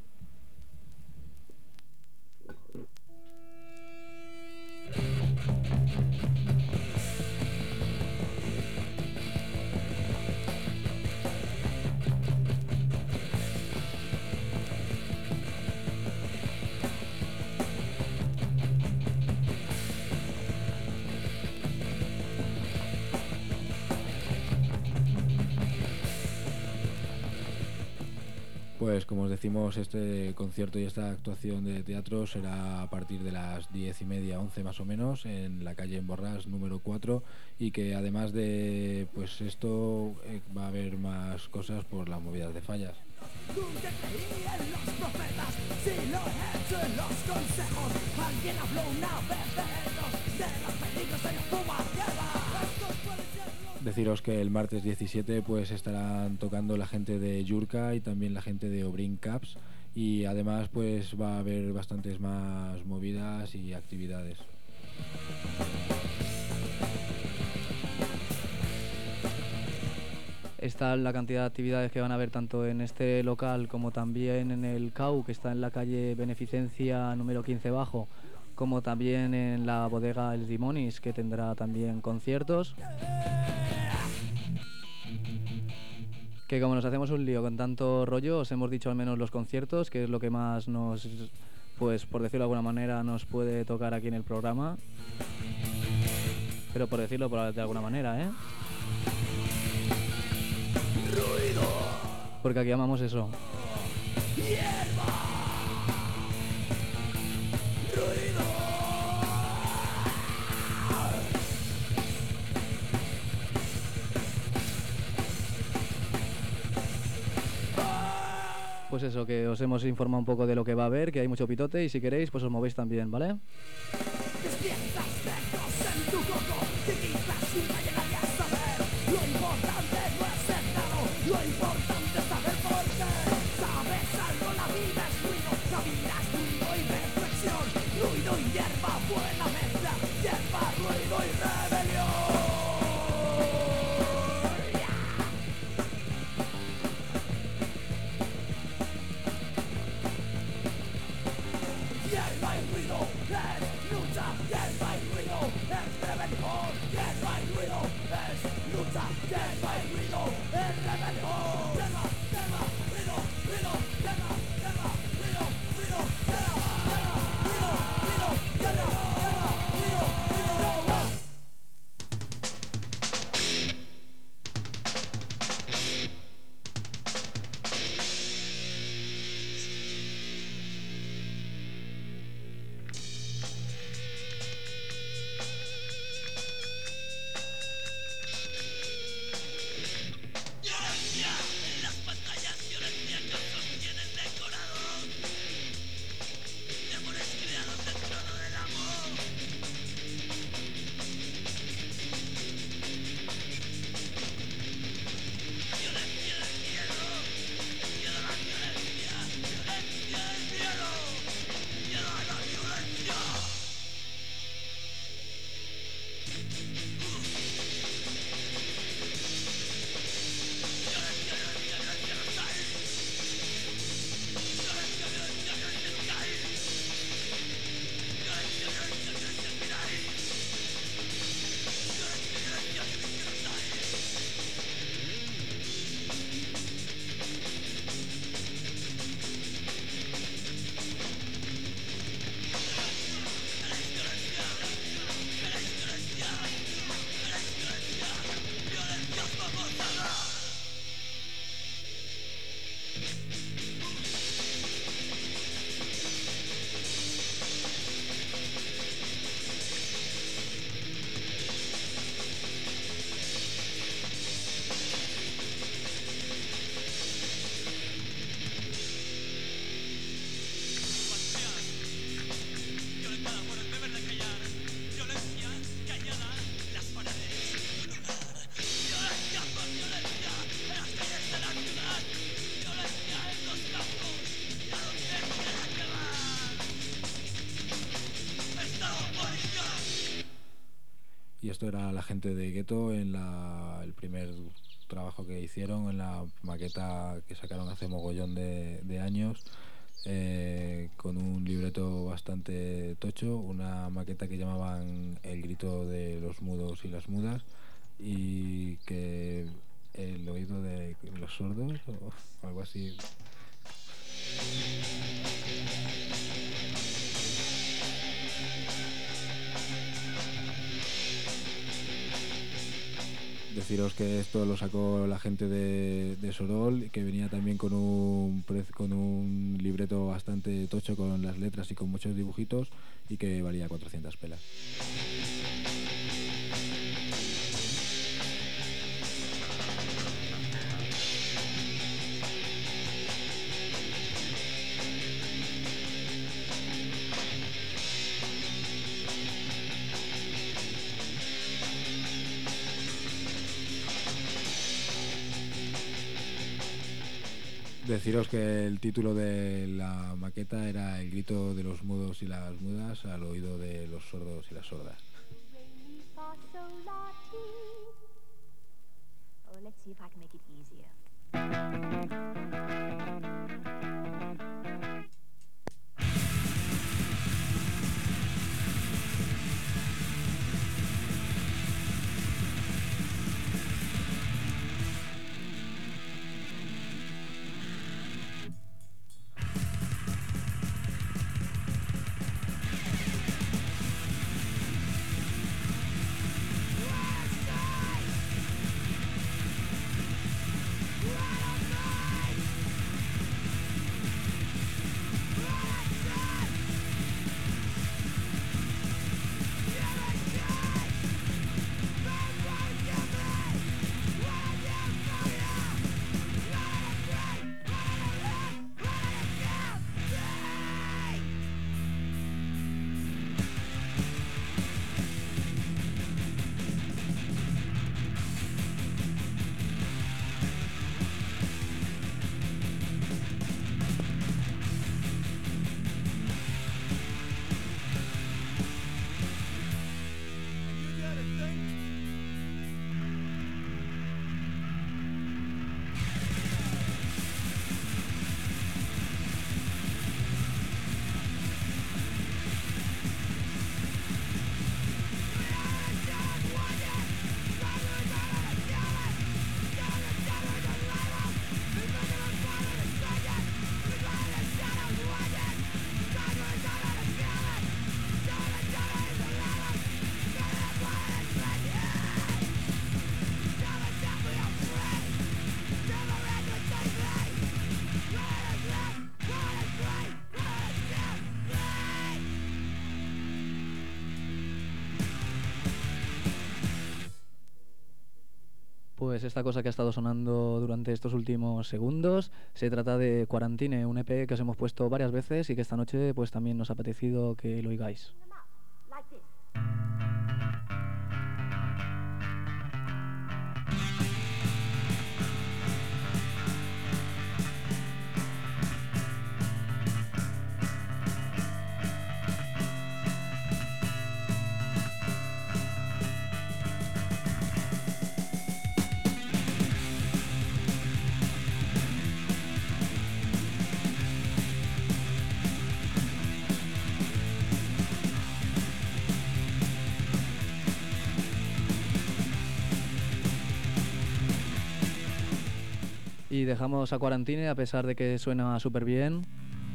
Pues como os decimos, este concierto y esta actuación de teatro será a partir de las 10:30, 11 más o menos, en la calle Emborràs número 4, y que además de pues esto va a haber más cosas por las movidas de Fallas. Nunca creí en los profetas, si lo he hecho en los consejos. Alguien habló una vez de ellos, de los peligros de la fuma hierba. Deciros que el martes 17 pues estarán tocando la gente de Yurka y también la gente de Obrin Caps, y además pues va a haber bastantes más movidas y actividades. Está la cantidad de actividades que van a haber tanto en este local como también en el CAU, que está en la calle Beneficencia número 15 bajo, como también en la bodega El Dimonis, que tendrá también conciertos. Que como nos hacemos un lío con tanto rollo, os hemos dicho al menos los conciertos, que es lo que más nos, pues por decirlo de alguna manera, nos puede tocar aquí en el programa. Pero por decirlo de alguna manera, ¿eh? Porque aquí amamos eso. Pues eso, que os hemos informado un poco de lo que va a haber, que hay mucho pitote y si queréis, pues os movéis también, ¿vale? Despiertas secos en tu coco, que quizás nunca llegaría a saber. Lo importante no es ser claro, lo importante es saber por qué. Sabes algo, la vida es ruido, la vida es ruido y reflexión. Ruido y hierba, buena mezcla, hierba, ruido y rebelión. Hierba y ruido es lucha, hierba y ruido es rebelión. Hierba y ruido es lucha, hierba y ruido es rebelión. Hierba, hierba, ruido, ruido, hierba, hierba, ruido, ruido, hierba, hierba, ruido, ruido, hierba, hierba, ruido, ruido. Y esto era la gente de Gueto en el primer trabajo que hicieron, en la maqueta que sacaron hace mogollón de años, con un libreto bastante tocho, una maqueta que llamaban El grito de los mudos y las mudas, y que el oído de los sordos o algo así. Deciros que esto lo sacó la gente de Sorol, que venía también con un libreto bastante tocho con las letras y con muchos dibujitos, y que valía 400 pelas. Deciros que el título de la maqueta era El grito de los mudos y las mudas al oído de los sordos y las sordas. Pues esta cosa que ha estado sonando durante estos últimos segundos se trata de Quarantine, un EP que os hemos puesto varias veces y que esta noche pues también nos ha apetecido que lo oigáis. Y dejamos a Quarantine a pesar de que suena súper bien.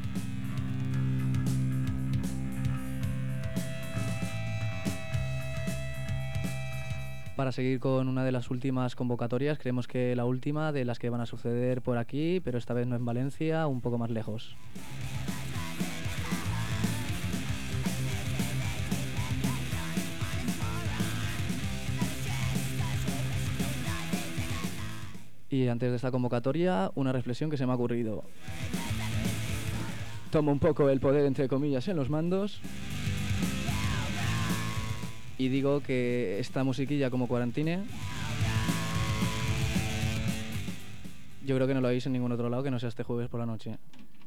Para seguir con una de las últimas convocatorias, creemos que la última de las que van a suceder por aquí, pero esta vez no en Valencia, un poco más lejos. Y antes de esta convocatoria, una reflexión que se me ha ocurrido. Tomo un poco el poder, entre comillas, en los mandos y digo que esta musiquilla como Quarantine yo creo que no lo oís en ningún otro lado que no sea este jueves por la noche.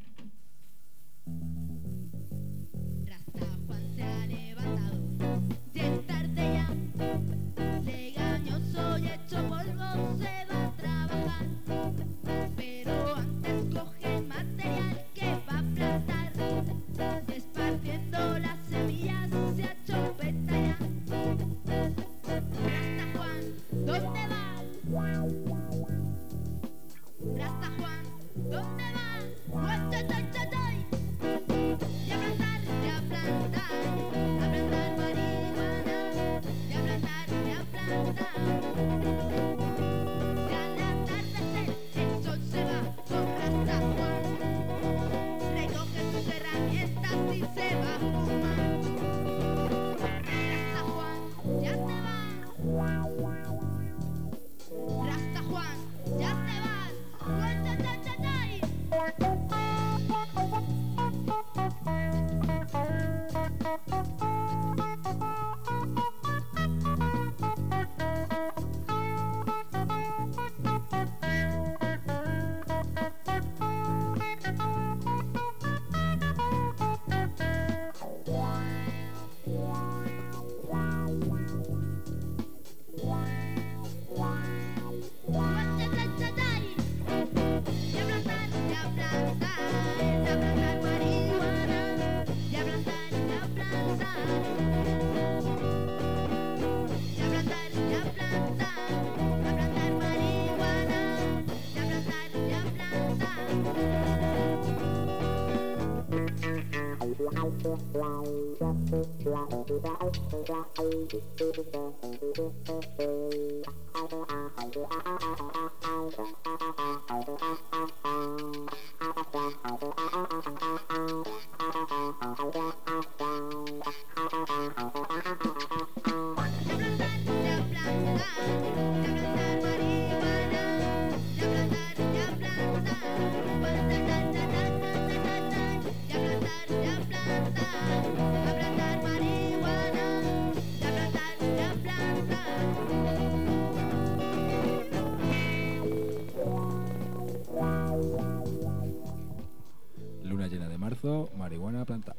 Luna llena de marzo, marihuana planta.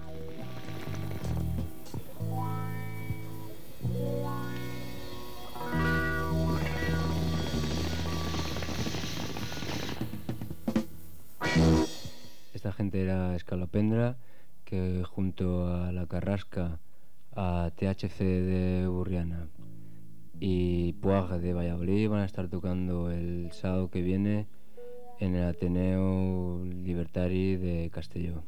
Esta gente era Escalopendra, que junto a La Carrasca, a THC de Burriana y Puag de Valladolid van a estar tocando el sábado que viene en el Ateneo Libertari de Castelló.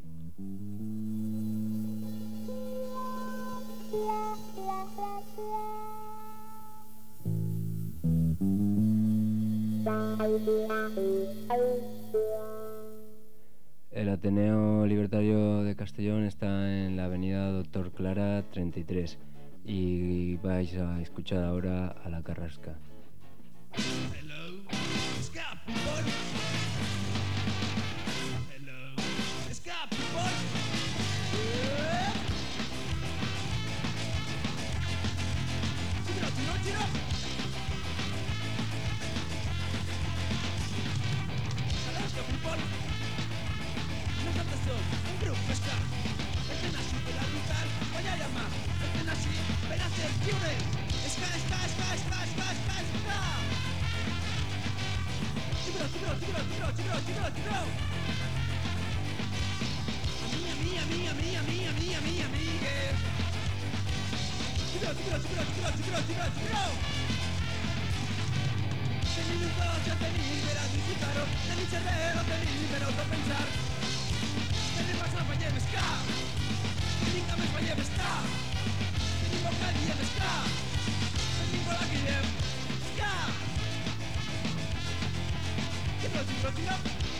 El Ateneo Libertario de Castellón está en la avenida Doctor Clara 33 y vais a escuchar ahora a La Carrasca. Tenir un cotxe, tenir per a disfrutar-ho, tenir cervell, tenir per autopensar. Tenir massa veiem ska, tenir cames veiem ska, tenir boca diem ska, tenir bola que diem ska. Tiro.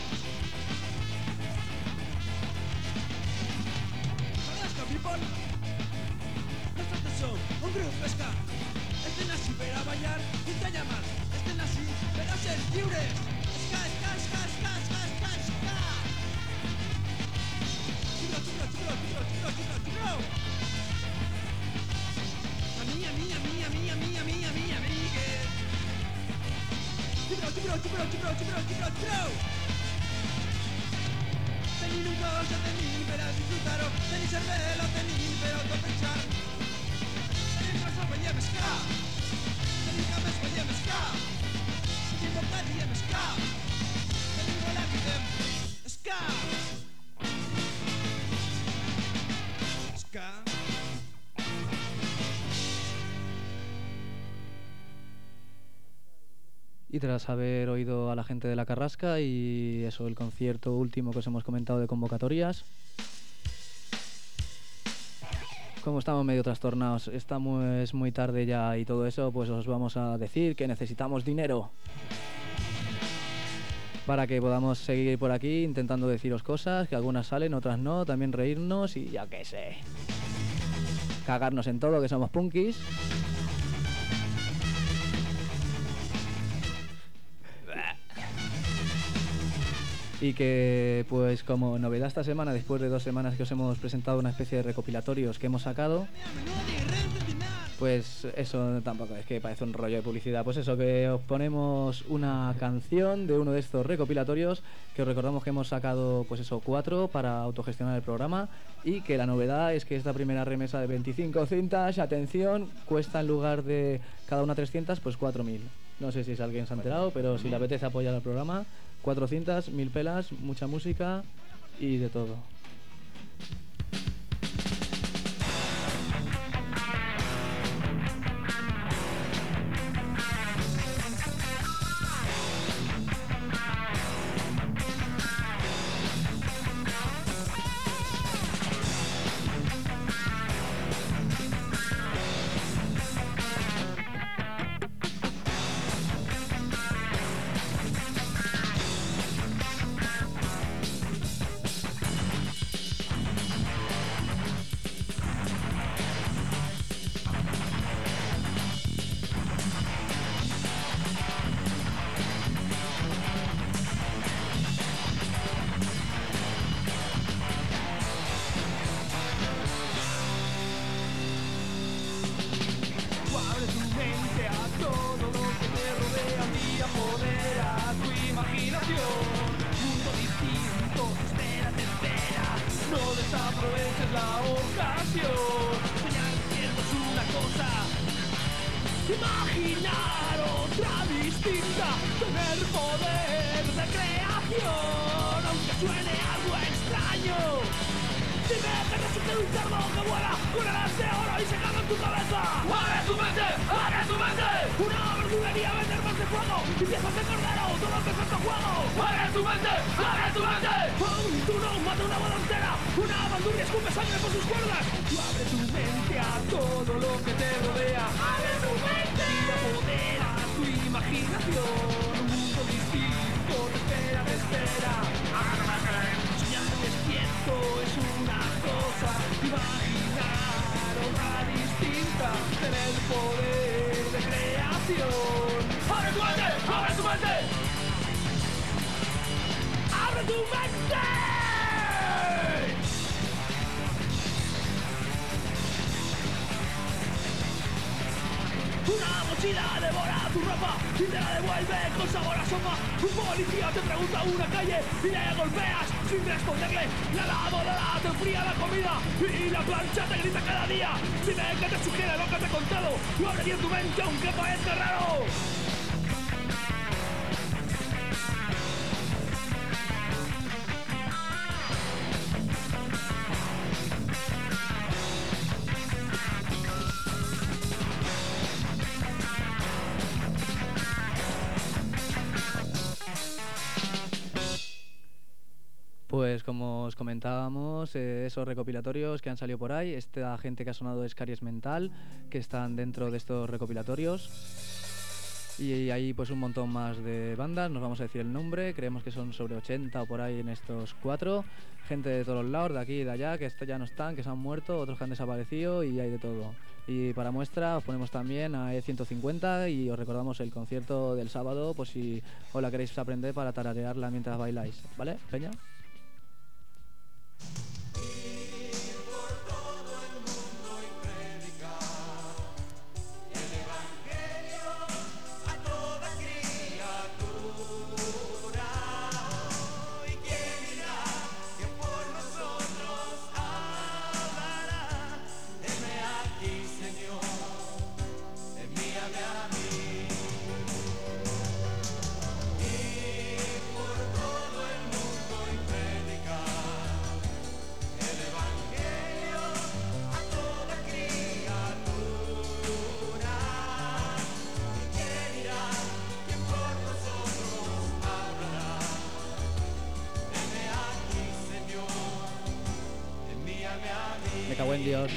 Alaska people, nosotros som un grup ska. Este nací per a ballar i te llamar. Este nací per a ser lliures. Ska, ska, ska, ska, ska, ska, ska. Xibro. A mi, amigues. Xibro. Tenir un cotxe, tenir per a disfrutar-ho, tenir cervell, tenir per autopensar. Tenir massa veiem ska, tenir cames veiem ska, tenir boca diem ska, tenir bola que diem ska. Ska. Y tras haber oído a la gente de La Carrasca y eso, el concierto último que os hemos comentado de convocatorias, como estamos medio trastornados, estamos muy tarde ya y todo eso, pues os vamos a decir que necesitamos dinero para que podamos seguir por aquí intentando deciros cosas, que algunas salen, otras no, también reírnos y ya que sé, cagarnos en todo, que somos punkis. Y que, pues como novedad esta semana, después de 2 semanas que os hemos presentado una especie de recopilatorios que hemos sacado, pues eso tampoco es que parece un rollo de publicidad, pues eso, que os ponemos una canción de uno de estos recopilatorios, que os recordamos que hemos sacado, pues eso, 4 para autogestionar el programa, y que la novedad es que esta primera remesa de 25 cintas, atención, cuesta en lugar de cada una 300, pues 4.000. No sé si alguien se ha enterado, pero si le apetece apoyar al programa, 4 cintas, 1.000 pelas, mucha música y de todo. Imaginar otra distinta, tener poder de creación, aunque suene algo extraño. Dime que resulte un cerdo que vuela con alas de oro y se caga en tu cabeza. ¡Abre tu mente! ¡Abre tu mente! Una verdulería vender más de fuego y piezas de cordero, todo que es tu juego. ¡Abre tu mente! ¡Abre tu mente! Un tuno mata una boda entera, una bandurria escupe sangre por sus cuerdas. Tú abre tu mente a todo lo que te rodea. ¡Abre tu mente! Tira poder a tu imaginación, un mundo distinto te espera. Soñando despierto es una cosa, imaginar otra distinta, tener poder de creación. ¡Abre tu mente! ¡Abre tu mente! ¡Abre tu mente! Una mochila devora tu ropa y te la devuelve con sabor a sopa. Un policía te pregunta una calle y le golpeas sin responderle. La lavadora te enfría la comida y la plancha te grita cada día. Dime que te sugiere lo que te he contado. No abre bien tu mente aunque parezca raro. Pues como os comentábamos, esos recopilatorios que han salido por ahí, esta gente que ha sonado es Caries Mental, que están dentro de estos recopilatorios. Y hay pues un montón más de bandas, nos vamos a decir el nombre, creemos que son sobre 80 o por ahí en estos 4. Gente de todos los lados, de aquí y de allá, que ya no están, que se han muerto, otros que han desaparecido y hay de todo. Y para muestra os ponemos también a E150 y os recordamos el concierto del sábado, pues si os la queréis aprender para tararearla mientras bailáis, ¿vale, Peña? Me cago en Dios.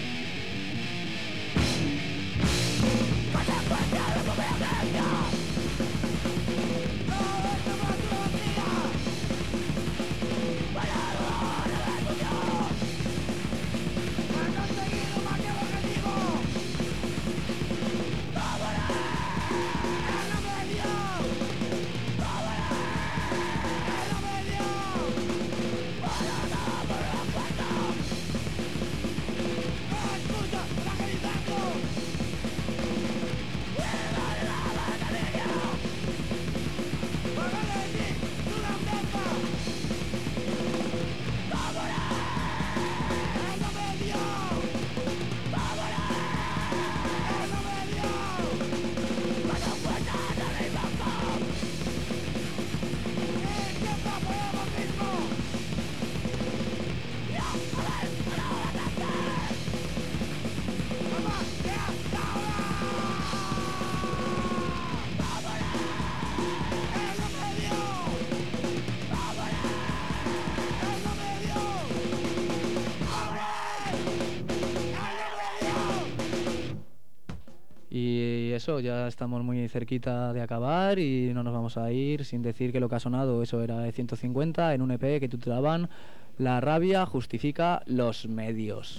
Y eso, ya estamos muy cerquita de acabar y no nos vamos a ir sin decir que lo que ha sonado, eso era E150 en un EP que titulaban La rabia justifica los medios.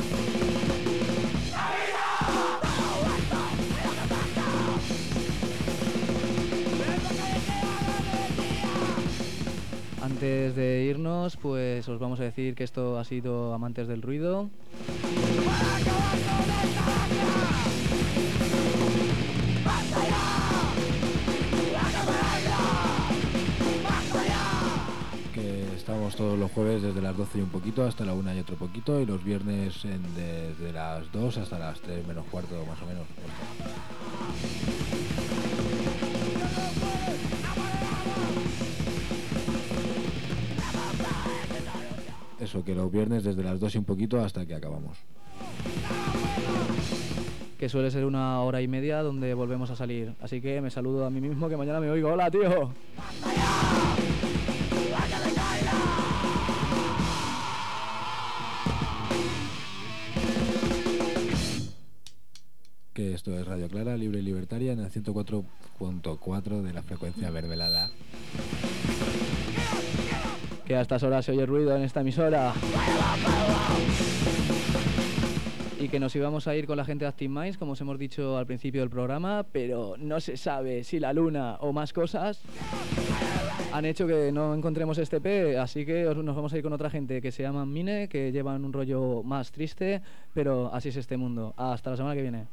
Antes de irnos, pues os vamos a decir que esto ha sido Amantes del Ruido. Que estamos todos los jueves desde las 12 y un poquito hasta la 1 y otro poquito, y los viernes desde las 2 hasta las 3 menos cuarto más o menos. Eso, que los viernes desde las 2 y un poquito hasta que acabamos. Que suele ser 1 hora y media donde volvemos a salir. Así que me saludo a mí mismo, que mañana me oigo. ¡Hola, tío! Que esto es Radio Clara, libre y libertaria, en el 104.4 de la frecuencia mermelada. Que a estas horas se oye ruido en esta emisora. Y que nos íbamos a ir con la gente de Active Minds, como os hemos dicho al principio del programa, pero no se sabe si la luna o más cosas han hecho que no encontremos este EP, así que nos vamos a ir con otra gente que se llaman Mine, que llevan un rollo más triste, pero así es este mundo. Hasta la semana que viene.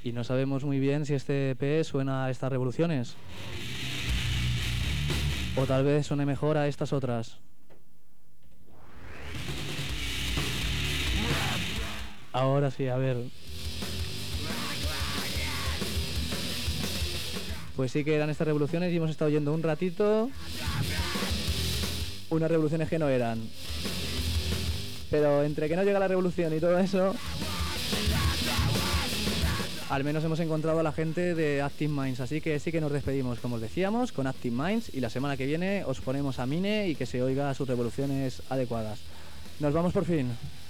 Y no sabemos muy bien si este EP suena a estas revoluciones. O tal vez suene mejor a estas otras. Ahora sí, a ver. Pues sí que eran estas revoluciones y hemos estado oyendo un ratito unas revoluciones que no eran. Pero entre que no llega la revolución y todo eso, al menos hemos encontrado a la gente de Active Minds, así que sí que nos despedimos, como os decíamos, con Active Minds, y la semana que viene os ponemos a Mine y que se oiga sus revoluciones adecuadas. Nos vamos por fin.